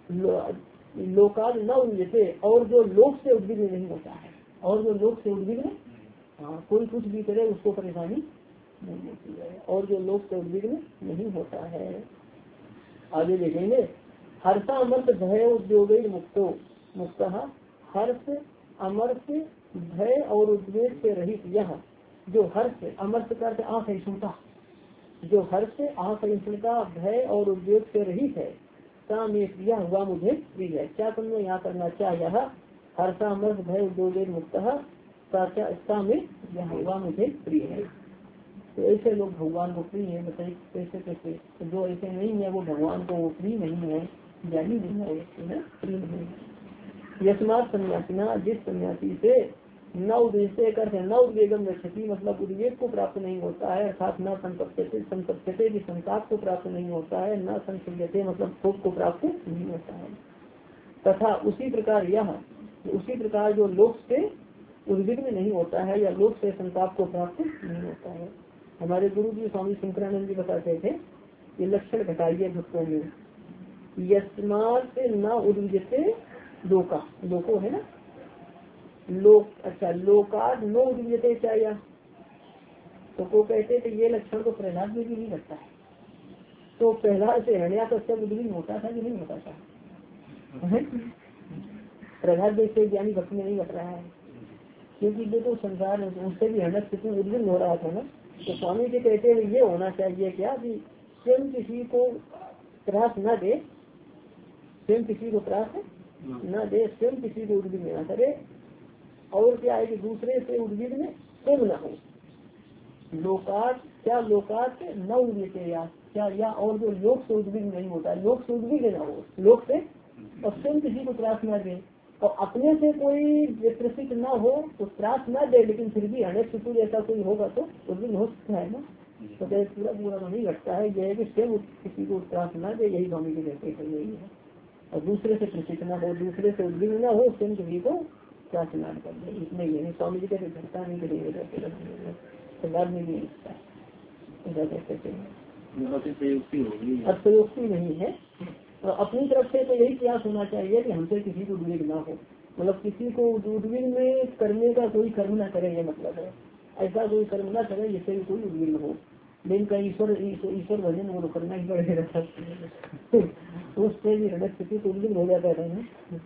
लोकाद न उद्विजते, और जो लोक से उद्विग्न नहीं होता है, और जो लोक से उद्विग्न, हाँ कोई कुछ भी करे उसको परेशानी नहीं होती है, और जो लोक से उद्विग्न नहीं होता है। आगे देखेंगे, हर्षा अमर्थ भय उद्योग मुक्तो मुक्त, हर्ष अमर्थ भय और उद्वेग से रहित यह, जो हर्ष अमर्थ करते असहिष्णुता, जो हर्ष असहिष्णुता भय और उद्वेग से रहित है, यह हुआ मुझे प्रिय है। क्या तुमने यहाँ करना चाहिए, हर्षा अमर्थ भय उद्योग मुक्त में यह हुआ मुझे प्रिय है। तो ऐसे लोग भगवान को प्रिय है, बताइए कैसे कैसे। तो जो ऐसे नहीं है वो भगवान को प्रिय नहीं है, ज्ञानी नहीं है, प्रिय नहीं है। यस्मात् सन्यासिना, जिस सन्यासी से न उद्देश्य करते न उद्वेगम रक्षति, मतलब उद्वेग को प्राप्त नहीं होता है, अर्थात न संपत्ति संपत्ति की संताप को प्राप्त नहीं होता है, न संशयते मतलब शोक को प्राप्त नहीं होता है। तथा उसी प्रकार यह उसी प्रकार जो लोक से उद्विग्न नहीं होता है या लोक से संताप को प्राप्त नहीं होता है। हमारे गुरु जी स्वामी शंकरानंद जी बताते थे ये लक्षण घटाइए भक्तों में, यस्मात् न उद्विजते लोका, लोको है ना, लोक अच्छा लोकाद नो उद्विजते चाहिए, तो को कहते थे ये लक्षण तो प्रहलाद में भी नहीं लगता है। तो प्रहलाद से हृदय तो सब उद्विग्न होता था कि नहीं होता था, प्रहलाद जैसे ज्ञानी भक्ति में नहीं घट रहा है, क्योंकि देखो संसार उससे भी हृदय स्थिति उद्विग्न हो रहा था ना। तो स्वामी जी कहते हैं ये होना चाहिए क्या कि स्वयं किसी को त्रास न दे, स्वयं किसी को त्रास न दे, स्वयं किसी को उद्विग्न न करे, और क्या है कि दूसरे से उद्विग्न स्वयं न हो। लोकात क्या लोकात न उद्विग्न या क्या या और जो लोक से उद्विग्न नहीं होता, लोक से उद्विग्न न हो, लोक से और स्वयं किसी को त्रास न दे, और अपने से कोई वित्रसित न हो तो त्रास न दे, लेकिन फिर भी हंड्रेड फिफ्टी ऐसा कोई होगा तो उद्विग्न हो सकता है ना। तो पूरा पूरा तो नहीं घटता है, यह है कि स्वयं किसी को त्रास न दे, यही स्वामी जी कहते हैं यही है। और दूसरे से प्रसिद्ध न हो, दूसरे से उद्विग्न न हो, स्वयं किसी को त्रास न कर दे, इतने ही है। स्वामी जी कहते घटता नहीं करेंगे तो बाद में भी अतिशयोक्ति नहीं है। और अपनी तरफ से तो यही प्रयास होना चाहिए कि हमसे किसी को उद्विग्न ना हो, मतलब किसी को उद्विग्न में करने का कोई कर्म ना करे, ये मतलब है ऐसा कोई कर्म ना करे जिससे भी कोई उद्विग्न हो। लेकिन का ईश्वर ईश्वर भजन वो तो करना ही पड़ेगा उससे भी हृदय स्थिति तो उद्विग्न हो जाता है ना।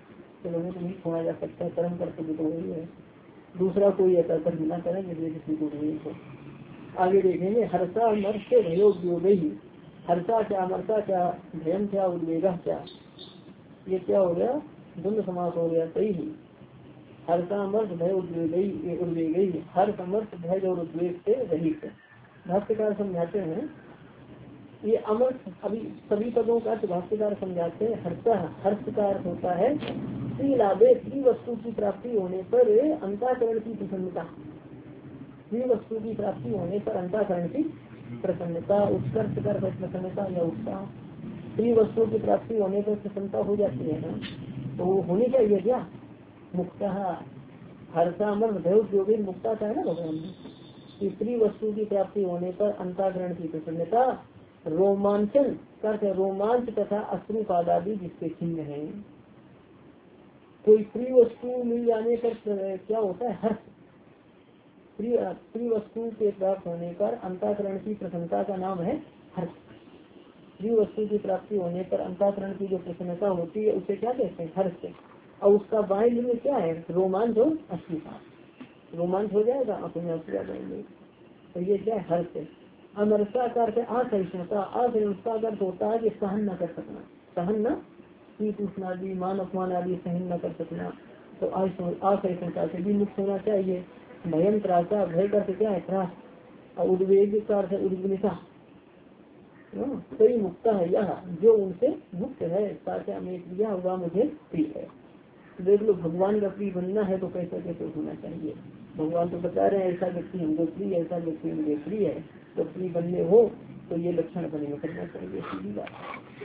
तो लोगों को नहीं छोड़ा जा सकता, कर्म कर्तव्य तो वही है, दूसरा कोई ऐसा कर्म ना करें जिसमें किसी को नहीं हो। आगे देखेंगे हर्षा मर्ष भयोद्योग ही, हर्षा क्या अमरता क्या भयम क्या उद्वेगा क्या, ये क्या हो गया द्वंद्व समास हो गया। सही ही हर्षा मर्ष भय उद्वेग उद्वेग हर समर्थ भय और उद्वेग से रहित। भाष्यकार समझाते हैं ये अमर अभी सभी पदों का अर्थ भाष्यकार समझाते हैं। हर्षा हर्ष का अर्थ होता है श्री लाभे श्री वस्तु की प्राप्ति होने पर अंतःकरण की प्रसन्नता, श्री वस्तु की प्राप्ति होने पर अंतःकरण की प्रसन्नता, उत्कर्ष कर प्रसन्नता या उत्साह, श्री वस्तु की प्राप्ति होने पर प्रसन्नता हो जाती है ना, तो वो होनी चाहिए क्या मुक्ता। हर्षा मन भयोद्योगी मुक्ता का है ना भगवान ने, स्त्री वस्तु की प्राप्ति होने पर अंतःकरण की प्रसन्नता, रोमांचन करते रोमांच तथा अश्रुपाद आदि जिसके चिन्ह है। कोई स्त्री वस्तु मिल जाने पर क्या होता है हर्ष, स्त्री वस्तु के प्राप्त होने पर अंतःकरण की प्रसन्नता का नाम है हर्ष। स्त्री वस्तु की प्राप्ति होने पर अंतःकरण की जो प्रसन्नता होती है उसे क्या कहते हैं हर्ष। और उसका बाएं लिंग क्या है रोमांच और अश्रुपात, रोमांच हो जाएगा अपने आप जाएंगे, तो ये क्या है हर्ष। अमरसा का अर्थ असहिष्णुता, असहिष्णुता का अर्थ होता है कि सहन न कर सकना, सहन न शीत उष्ण आदि मान अपमान आदि सहन न कर सकना, तो असहिष्णुता से भी मुक्त होना चाहिए। भयम त्रासा, भय करते क्या है त्रास, और उद्वेग का अर्थ उद्विग्नता, कोई मुक्त है यह जो उनसे मुक्त है, साचा में प्रिया हुआ मुझे प्रिय है। देख लो भगवान का प्रिय बनना है तो कैसे कैसे होना चाहिए, भगवान तो बता रहे हैं ऐसा व्यक्ति हमको प्रिय, ऐसा व्यक्ति मुझे प्रिय है, तो प्रिय बनने हो तो ये लक्षण बने में करना चाहिए, सीधी बात।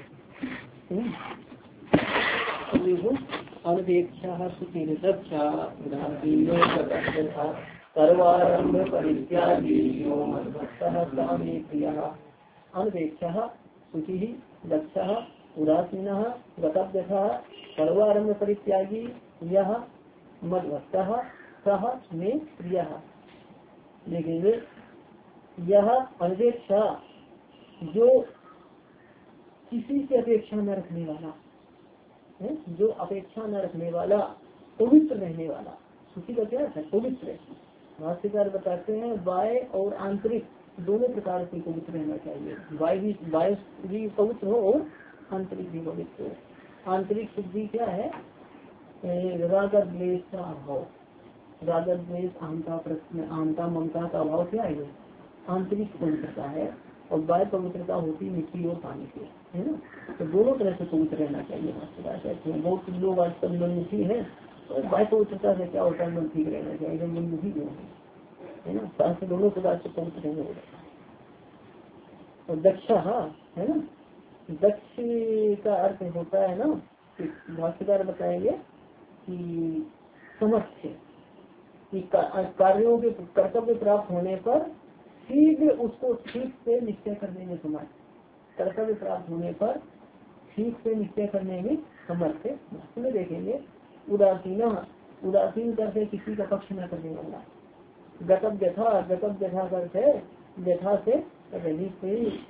अनपेक्षा सुखा सर्वारंभ परित्यागी अनपेक्षा शुचि दक्ष उदासीन गतव्यथा सर्वारंभ परित्यागी यह मद्भक्त सह में प्रिय। देखेंगे यह अनपेक्षा जो किसी से अपेक्षा न रखने वाला है, जो अपेक्षा न रखने वाला पवित्र रहने वाला, सुखी का क्या है पवित्र। भाष्यकार बताते हैं बाह्य और आंतरिक दोनों प्रकार से पवित्र रहना चाहिए, बाह्य भी बाह्य भी पवित्र हो और आंतरिक भी पवित्र हो। आंतरिक शुद्धि क्या है राग द्वेष का अभाव, राग द्वेष अहंता प्रश्न अहंता ममता का अभाव क्या है आंतरिक पवित्रता है, और बाह्य पवित्रता होती मिट्टी और पानी से, है ना। तो दोनों तरह से पवित्र रहना चाहिए। कहते हैं बहुत लोग आजकल मनमुखी है, तो बाह्य पवित्रता से क्या होता है मन ठीक रहना चाहिए, मनमुखी क्यों है ना, शास्त्र दोनों प्रकार से पवित्र रहने होता है। और दक्ष है ना, दक्ष का अर्थ होता है ना, भाष्यकार बताएंगे कि समर्थ कि कार्यों के कर्तव्य प्राप्त होने पर शीघ्र उसको ठीक से निश्चय करने में समर्थ, कर्तव्य प्राप्त होने पर ठीक से निश्चय करने में समर्थ है। में देखेंगे उदासीन, उदासीन करके किसी का पक्ष न करने वाला, गतव व्यथा, गतव व्यथा करते व्यथा से रहित,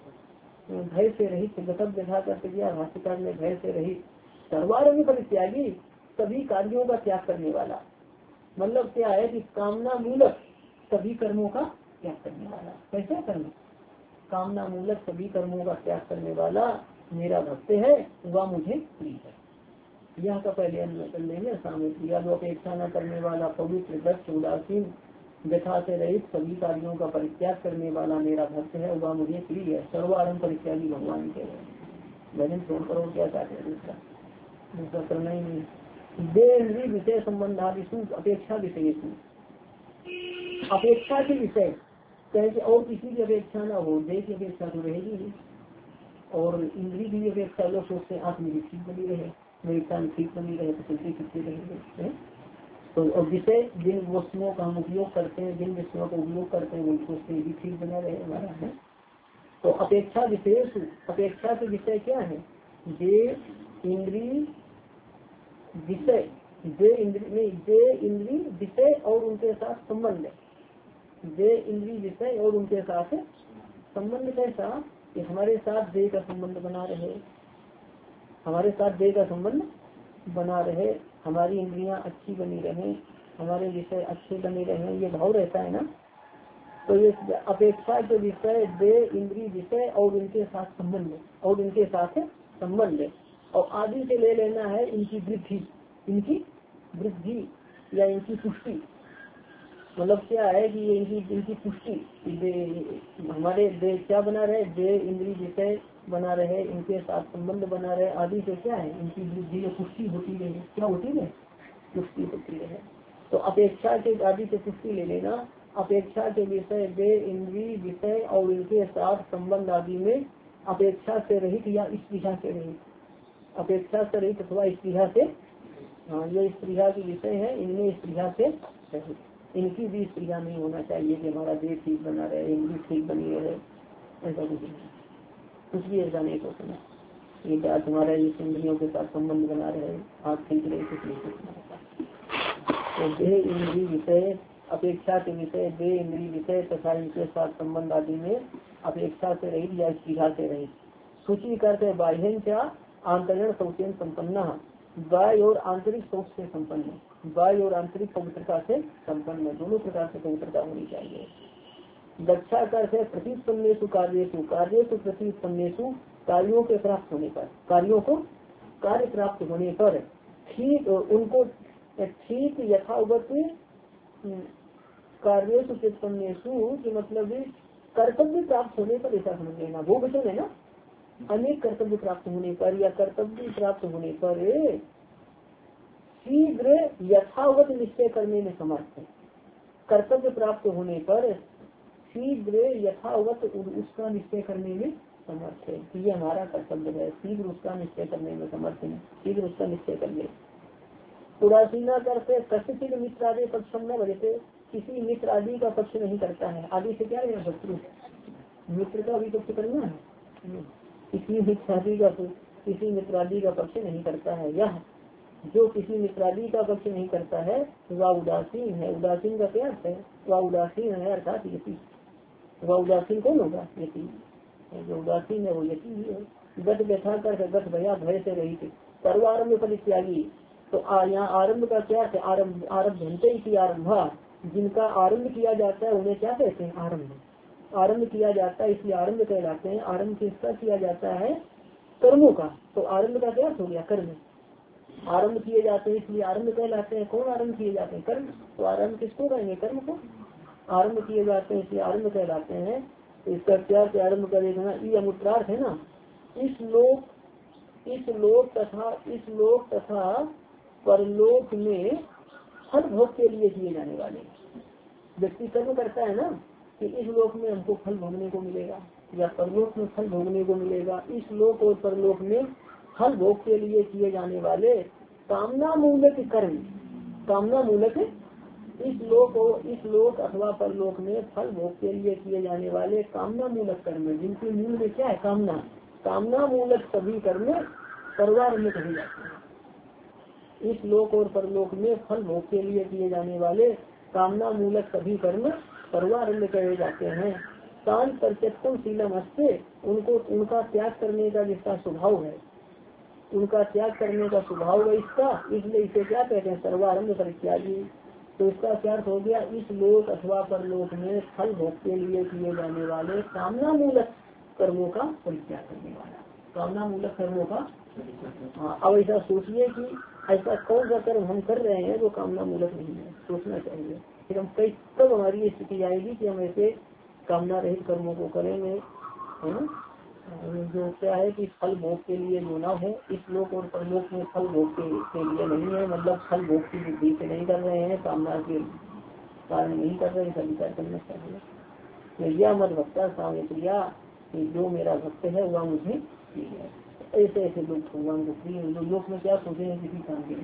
भय से रहित, गतव व्यथा करते दिया भाष्यकार में भय से रहित, सर्वारंभ परित्यागी सभी कार्यों का त्याग करने वाला, मतलब क्या है कि कामना मूलक सभी कर्मों का त्याग करने वाला। कैसे कर्म कामना मूलक सभी कर्मों का त्याग करने वाला मेरा भक्त है वह मुझे प्रिय है। यह का पहले अन्वय कर लेंगे सामने प्रिया जो अपेक्षा न करने वाला पवित्र दक्ष उदासीन व्यथा से रहित सभी कार्यों का परित्याग करने वाला मेरा भक्त है वह मुझे प्रिय है। सर्वारंभ परित्यागी भगवान के भजन छोड़ करो क्या चाहते हैं, दूसरा दूसरा करना ही नहीं। देह विषय संबंध आदि अपेक्षा विषय, अपेक्षा के विषय कहे कि और किसी की अपेक्षा ना हो, देह की अपेक्षा तो रहेगी नहीं, और इंद्री की अपेक्षा लोग सोचते हैं आत्म की ठीक बनी रहे, मेरी कान ठीक बनी रहे, प्रकृति कितने रहेंगे। तो और विषय जिन वस्तुओं का हम उपयोग करते हैं, जिन विषयों का उपयोग करते हैं वो सोचते हैं ठीक बना रहे हमारा है। तो अपेक्षा विशेष, अपेक्षा के विषय क्या है, देह इंद्री विषय, दे इंद्री दे इंद्री विषय और उनके साथ संबंध, दे इंद्री विषय और उनके साथ संबंध कैसा कि हमारे साथ देह का संबंध बना रहे, हमारे साथ देह का संबंध बना रहे, हमारी इंद्रियां अच्छी बनी रहे, हमारे विषय अच्छे बने रहे, ये भाव रहता है ना। तो ये अपेक्षा के विषय दे इंद्रिय विषय और इनके साथ संबंध और इनके साथ संबंध और आदि से ले लेना है इनकी वृद्धि, इनकी वृद्धि या इनकी पुष्टि। मतलब क्या है कि ये इनकी इनकी पुष्टि हमारे दे क्या बना रहे, दे इंद्रिय विषय बना रहे, इनके साथ संबंध बना रहे, आदि से क्या है इनकी वृद्धि या पुष्टि होती रहे। क्या होती है? पुष्टि होती रहे। तो अपेक्षा के आदि से पुष्टि ले लेना, अपेक्षा के विषय दे इंद्रिय विषय और इनके साथ संबंध आदि में अपेक्षा से रहित या स्पृहा से रहित, अपेक्षा से रहित अथवा स्पृहा से, हाँ ये स्पृहा के विषय है, इनमें स्पृहा से रहित, इनकी भी स्पृहा नहीं होना चाहिए कि हमारा देह ठीक बना रहे, इंद्रिय ठीक बनी रहे, ऐसा कुछ नहीं, कुछ भी ऐसा नहीं सोचना। ये क्या तुम्हारा इस इंद्रियों के साथ संबंध बना रहे, आप ठीक रहे, कुछ नहीं सोचना। तो देह इंद्रिय विषय अपेक्षा के विषय दे इंद्रिय विषय तथा इनके साथ संबंध आदि में अपेक्षा से रहित या स्पृहा से रहित। सूची करते बाह्य क्या आंतरण शौचन संपन्न, बाह्य और आंतरिक शौच से संपन्न, बाह्य और आंतरिक पवित्रता से संपन्न, दोनों प्रकार से पवित्रता होनी चाहिए। दक्षा करते प्रतिपन्नेषु कार्येषु कार्येषु प्रतिपन्नेषु कार्यों के प्राप्त होने पर, कार्यों को कार्य प्राप्त होने पर ठीक उनको ठीक यथावत कार्येषु प्रतिपन्नेषु की मतलब कर्तव्य प्राप्त होने पर ऐसा समझ लेना। वो वचन है ना, अनेक कर्तव्य प्राप्त होने पर या कर्तव्य प्राप्त होने पर शीघ्र यथावत निश्चय करने में समर्थ है। कर्तव्य प्राप्त होने पर शीघ्र यथावत उसका निश्चय करने में समर्थ है। ये हमारा कर्तव्य है, शीघ्र उसका निश्चय करने में समर्थ है, शीघ्र उसका निश्चय कर ले। उदासीना करते कस्य मित्र आदि पक्षम न बजते, किसी मित्र आदि का पक्ष नहीं करता है। आदि से क्या है? शत्रु, मित्र का भी पक्ष करना है, किसी मित्र आदि का किसी मित्र आदि का पक्ष नहीं करता है। यह जो किसी मित्रादि का पक्ष नहीं करता है वह उदासीन है। उदासीन का क्या है? वह उदासीन है अर्थात यति। वह उदासीन कौन होगा? यति। जो उदासीन है वो यति ही है। गत व्यथा कर गत भया भय से रहित, सर्वारंभ परित्यागी। तो यहाँ आरंभ का क्या है? आरंभ आरंभ घंटे की आरंभा, जिनका आरंभ किया जाता है उन्हें क्या कहते हैं? आरंभ। आरंभ किया जाता है इसलिए आरंभ कहलाते हैं। आरंभ किसका किया जाता है? कर्मों का। तो आरंभ का क्या हो गया? कर्म। आरंभ किए जाते हैं इसलिए आरंभ कहलाते हैं। कौन आरंभ किए जाते हैं? कर्म। तो आरंभ किसको कहेंगे? कर्म को। आरंभ किए जाते हैं इसलिए आरंभ कहलाते हैं। तो इसका क्या से आरंभ करेगा? ये अमुत्रार्थ है ना। इस लोक इस लोक तथा इस लोक तथा परलोक में फल भोग के लिए किए जाने वाले। व्यक्ति कर्म करता है ना कि इस लोक में हमको फल भोगने को मिलेगा या परलोक में फल भोगने को मिलेगा। इस लोक और परलोक में फल भोग के लिए किए जाने वाले कामना मूलक कर्म, कामना मूलक इस लोक और इस लोक अथवा परलोक में फल भोग के लिए किए जाने वाले कामना मूलक कर्म, जिनकी मूल में क्या है? कामना। कामना मूलक सभी कर्म परिवार में कहे जाते हैं। इस लोक और परलोक में फल भोग के लिए किए जाने वाले कामना मूलक सभी कर्म परिवार में कहे जाते हैं। कान परचत्तम शीलम अस्ते, उनको उनका त्याग करने का जिसका स्वभाव है, उनका त्याग करने का स्वभाव है इसका, इसलिए इसे क्या कहते हैं? सर्वारंभ परित्यागी। तो इसका क्या हो गया? इस लोक अथवा परलोक में फल भोग के लिए किए जाने वाले कामना मूलक कर्मों का परित्याग करने वाला, कामना मूलक कर्मों का। हाँ, अब ऐसा सोचिए कि ऐसा कौन सा कर्म हम कर रहे हैं जो कामना मूलक नहीं है, सोचना चाहिए। फिर हम कई कब हमारी स्थिति आएगी कि हम ऐसे कामना रहित कर्मों को करेंगे, है ना। जो क्या है कि फल भोग के लिए जो ना है, इस लोक और परलोक में फल भोग के, के लिए नहीं है, मतलब फल भोग की बुद्धि से नहीं कर रहे हैं, कामना के कारण नहीं कर रहे हैं, ऐसा विचार करना चाहिए। यह मत भक्ता सामने प्रिया, जो मेरा भक्त है वह मुझे ऐसे ऐसे लोग भगवान को प्रिय। लोक में क्या सोचे हैं? किसी काम के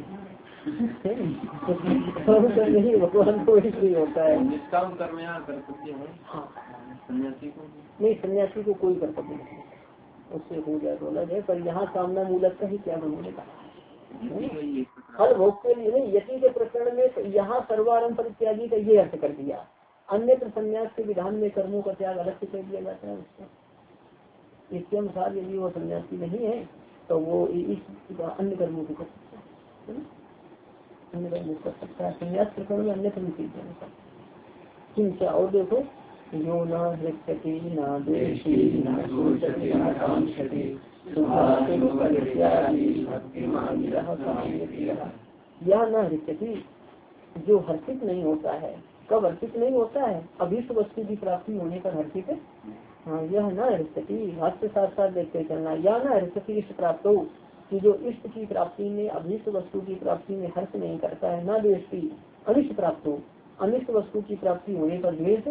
नहीं, भगवान को ही प्रिय होता है।
निष्काम कर्म यहाँ कर्तव्य है। हाँ, सन्यासी को
नहीं, सन्यासी को कोई कर्तव्य नहीं, उससे हो जाए तो अलग है। पर यहाँ कामना मूलक का ही क्या बनने का फल भोग के लिए नहीं। यति के प्रकरण में यहाँ सर्वारंभ परित्यागी का ये अर्थ कर दिया। अन्य सन्यास के विधान में कर्मों का त्याग अलग से कर दिया जाता है उसका। इसके अनुसार यदि वो सन्यासी नहीं है तो वो इस अन्य कर्मों को कर सकता है। अन्य मुख कर सकता है। संन्यास प्रकरण में अन्य चीज है किंचा। और देखो यो न हृष्यति न द्वेषी न शोचति न कांक्षति यह न हृष्यति, जो हर्षित नहीं होता है। कब हर्षित नहीं होता है? अभीष्ट वस्तु की प्राप्ति होने पर हर्षित है। हाँ, यह न हृष्यति, हाथ से साथ साथ देखते चलना। यह न हृष्यति इष्ट प्राप्त हो, कि जो इष्ट की प्राप्ति में, अभीष्ट वस्तु की प्राप्ति में हर्ष नहीं करता है। न द्वेषी, अनिष्ट प्राप्त हो, अनिष्ट वस्तु की प्राप्ति होने पर द्वेष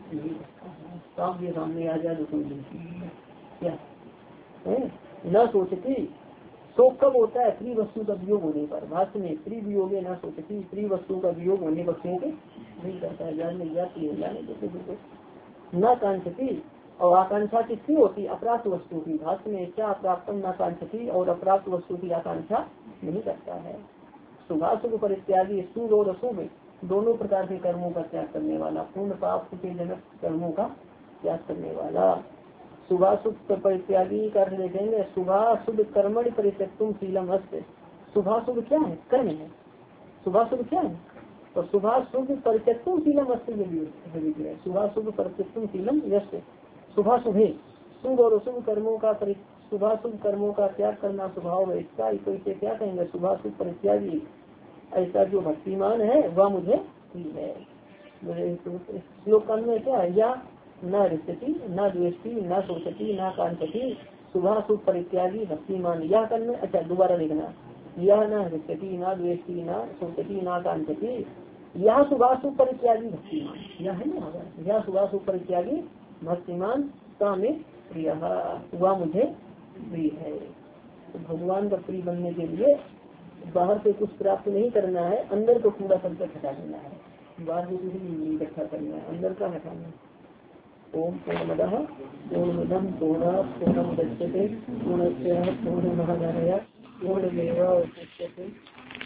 साफ ये सामने आ जाए तो क्या है। न सोचती, शोक कब होता है? प्रिय वस्तु का वियोग होने पर। भाष्य में प्रिय वियोगे न सोचती, प्रिय वस्तु का वियोग होने पर शोक नहीं करता है, जान नहीं जाती है, जाने देते। न कांक्षती, और आकांक्षा किसकी होती? अप्राप्त वस्तु की। भाष्य में क्या अप्राप्तम न कांक्षती, और अप्राप्त वस्तु की आकांक्षा नहीं करता है। शुभाशुभ पर इत्यादि, शुभ और अशुभ दोनों प्रकार के कर्मों का त्याग करने वाला, पूर्ण पाप के जनक कर्मों का त्याग करने वाला। शुभाशुभ पर इत्यादि कर देखेंगे। शुभाशुभ कर्मणि परित्यक्तुम शीलम अस्य। शुभाशुभ क्या है? कर्म है। शुभाशुभ क्या है? तो शुभाशुभ परित्यक्तुम शीलम अस्य। शुभाशुभ परित्यक्तुम शीलम यस्य। शुभाशुभे, शुभ और अशुभ कर्मों का शुभाशुभ कर्मों का त्याग करना स्वभाव है इसका। तो इसे क्या कहेंगे? शुभाशुभ परित्यागी। ऐसा जो भक्तिमान है वह मुझे प्रिय है। श्लोक में क्या है? या न हृष्यति न द्वेष्टि न शोचति न कांक्षति शुभाशुभ परित्यागी भक्तिमान। यह कर्म, अच्छा दोबारा देखना, यह न हृष्यति न द्वेष्टि न शोचति न कांक्षति यह शुभाशुभ परित्यागी भक्तिमान। यह है ना, यह शुभाशुभ परित्यागी भक्तिमान का में प्रिय, वह मुझे प्रिय है। तो भगवान का प्रिय बनने के लिए बाहर से कुछ प्राप्त नहीं करना है, अंदर को पूरा संकट हटा देना है। बाहर से कुछ नहीं इकट्ठा करना है, अंदर का हटाना। ओम पूर्णमदः पूर्णमिदं पूर्णात् पूर्णमुदच्यते पूर्णस्य पूर्णमादाय पूर्णमेवावशिष्यते।